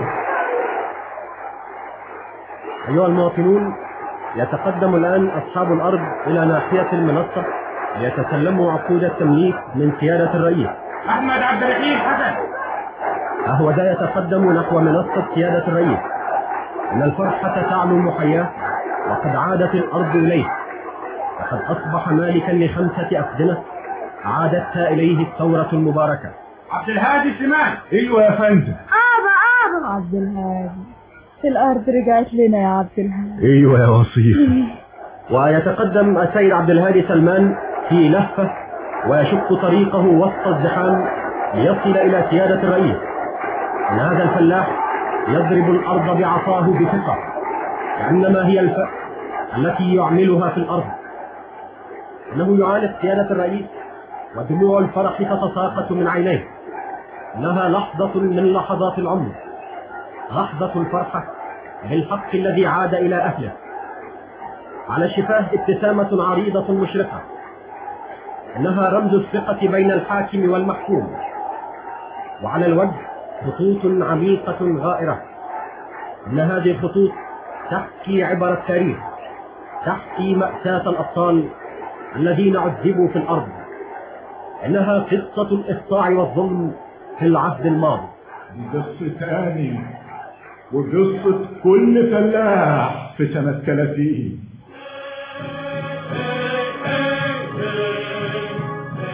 أيها المواطنون، يتقدم الآن أصحاب الأرض إلى ناحية المنصة ليتسلموا عقود التمليك من سيادة الرئيس أحمد عبد الرحيم حسن. أهو ده يتقدم نحو منصة سيادة الرئيس. إن الفرحة تعلو محياه، وقد عادت الأرض إليه، وقد أصبح مالكا لخمسة أفدنة عادتها إليه الثورة المباركة. عبد الهادي سمان. ايوه يا فندم. ابا ابا عبد الهادي، الارض رجعت لنا يا عبد الهادي. ايوه يا وصيف. ويتقدم السيد عبد الهادي سلمان في لهفة ويشق طريقه وسط الزحام ليصل إلى سيادة الرئيس. إن هذا الفلاح يضرب الأرض بعصاه بثقة، كأنما هي الفأس التي يعملها في الأرض. إنه يعالج سيادة الرئيس ودموع الفرح تتساقط من عينيه. إنها لحظة من لحظات العمر، لحظة الفرحة بالحق الذي عاد إلى أهله. على شفاه ابتسامة عريضة مشرقة، إنها رمز الثقة بين الحاكم والمحكوم. وعلى الوجه خطوط عميقة غائرة، إن هذه الخطوط تحكي عبر التاريخ، تحكي مأساة الأبطال الذين عذبوا في الأرض. إنها قصة الإقطاع والظلم في العهد الماضي. قصة تاني وقصة كل فلاح في سنة ثلاثين.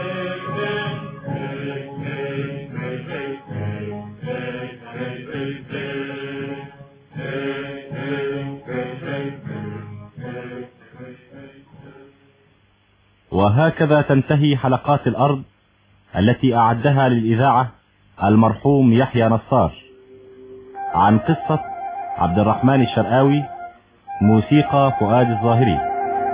وهكذا تنتهي حلقات الأرض التي أعدها للإذاعة المرحوم يحيى نصار، عن قصة عبد الرحمن الشرقاوي، موسيقى فؤاد الظاهري.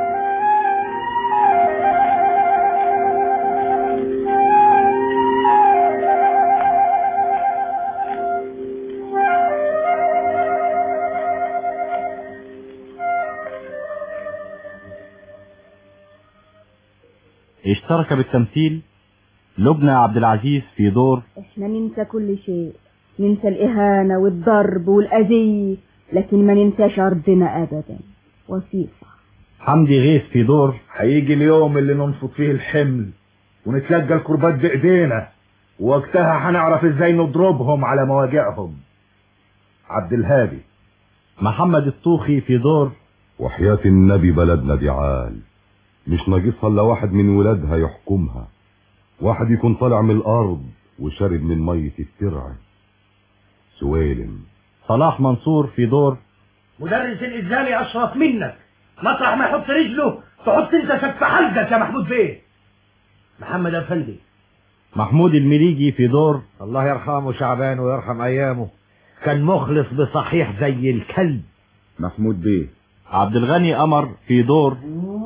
اشترك بالتمثيل لبنى عبد العزيز في دور احنا ننسى كل شيء، ننسى الإهانة والضرب والأذية، لكن ما ننساش أرضنا أبدا. وثيقة. حمدي غيث في دور هيجي اليوم اللي ننفض فيه الحمل ونتلقى الكربات بإيدينا، ووقتها هنعرف ازاي نضربهم على مواجعهم. عبد الهادي. محمد الطوخي في دور وحياة النبي بلدنا دي عال، مش ناقصها الا واحد من ولادها يحكمها، واحد يكون طالع من الارض وشارب من مية الترع. سويلم. صلاح منصور في دور مدرس الإزالي أشرف منك، مطرح ما يحط رجله تحط انت شك حلقك يا محمود بيه. محمد أفندي. محمود المليجي في دور الله يرحمه شعبان ويرحم أيامه، كان مخلص بصحيح زي الكلب. محمود بيه. عبد الغني قمر في دور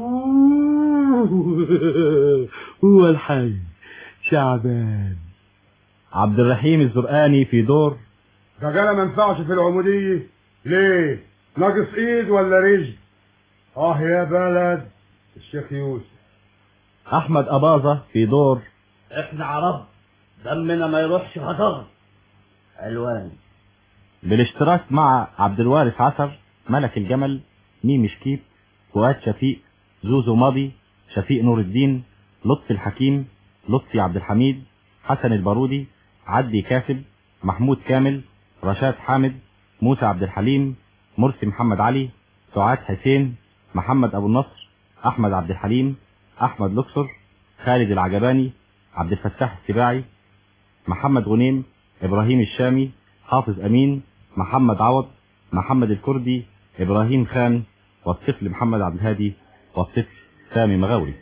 هو الحي شعبان. عبد الرحيم الزرقاني في دور رجاله ما ينفعش في العموديه. ليه؟ ناقص ايد ولا رجل؟ اه يا بلد الشيخ يوسف. احمد اباظه في دور احنا عرب دمنا ما يروحش هدر. علوان. بالاشتراك مع عبد الوارث عسر، ملك الجمل، ميمي شكيب، فؤاد شفيق، زوزو ماضي، شفيق نور الدين، لطفي الحكيم، لطفي عبد الحميد، حسن البارودي، عدي كاسب، محمود كامل، رشاد حامد، موسى عبد الحليم، مرسي محمد علي، سعاد حسين، محمد ابو النصر، احمد عبد الحليم، احمد لوكسر، خالد العجباني، عبد الفتاح السباعي، محمد غنيم، ابراهيم الشامي، حافظ امين، محمد عوض، محمد الكردي، ابراهيم خان، والطفل محمد عبد الهادي، والطفل سامي مغاوري.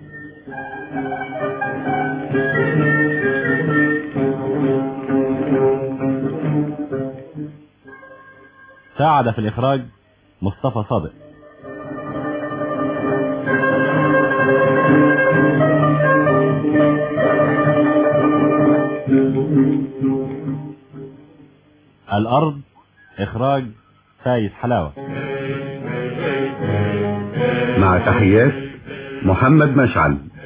ساعد في الإخراج مصطفى صادق. الأرض إخراج فايز حلاوة. مع تحيات محمد مشعل.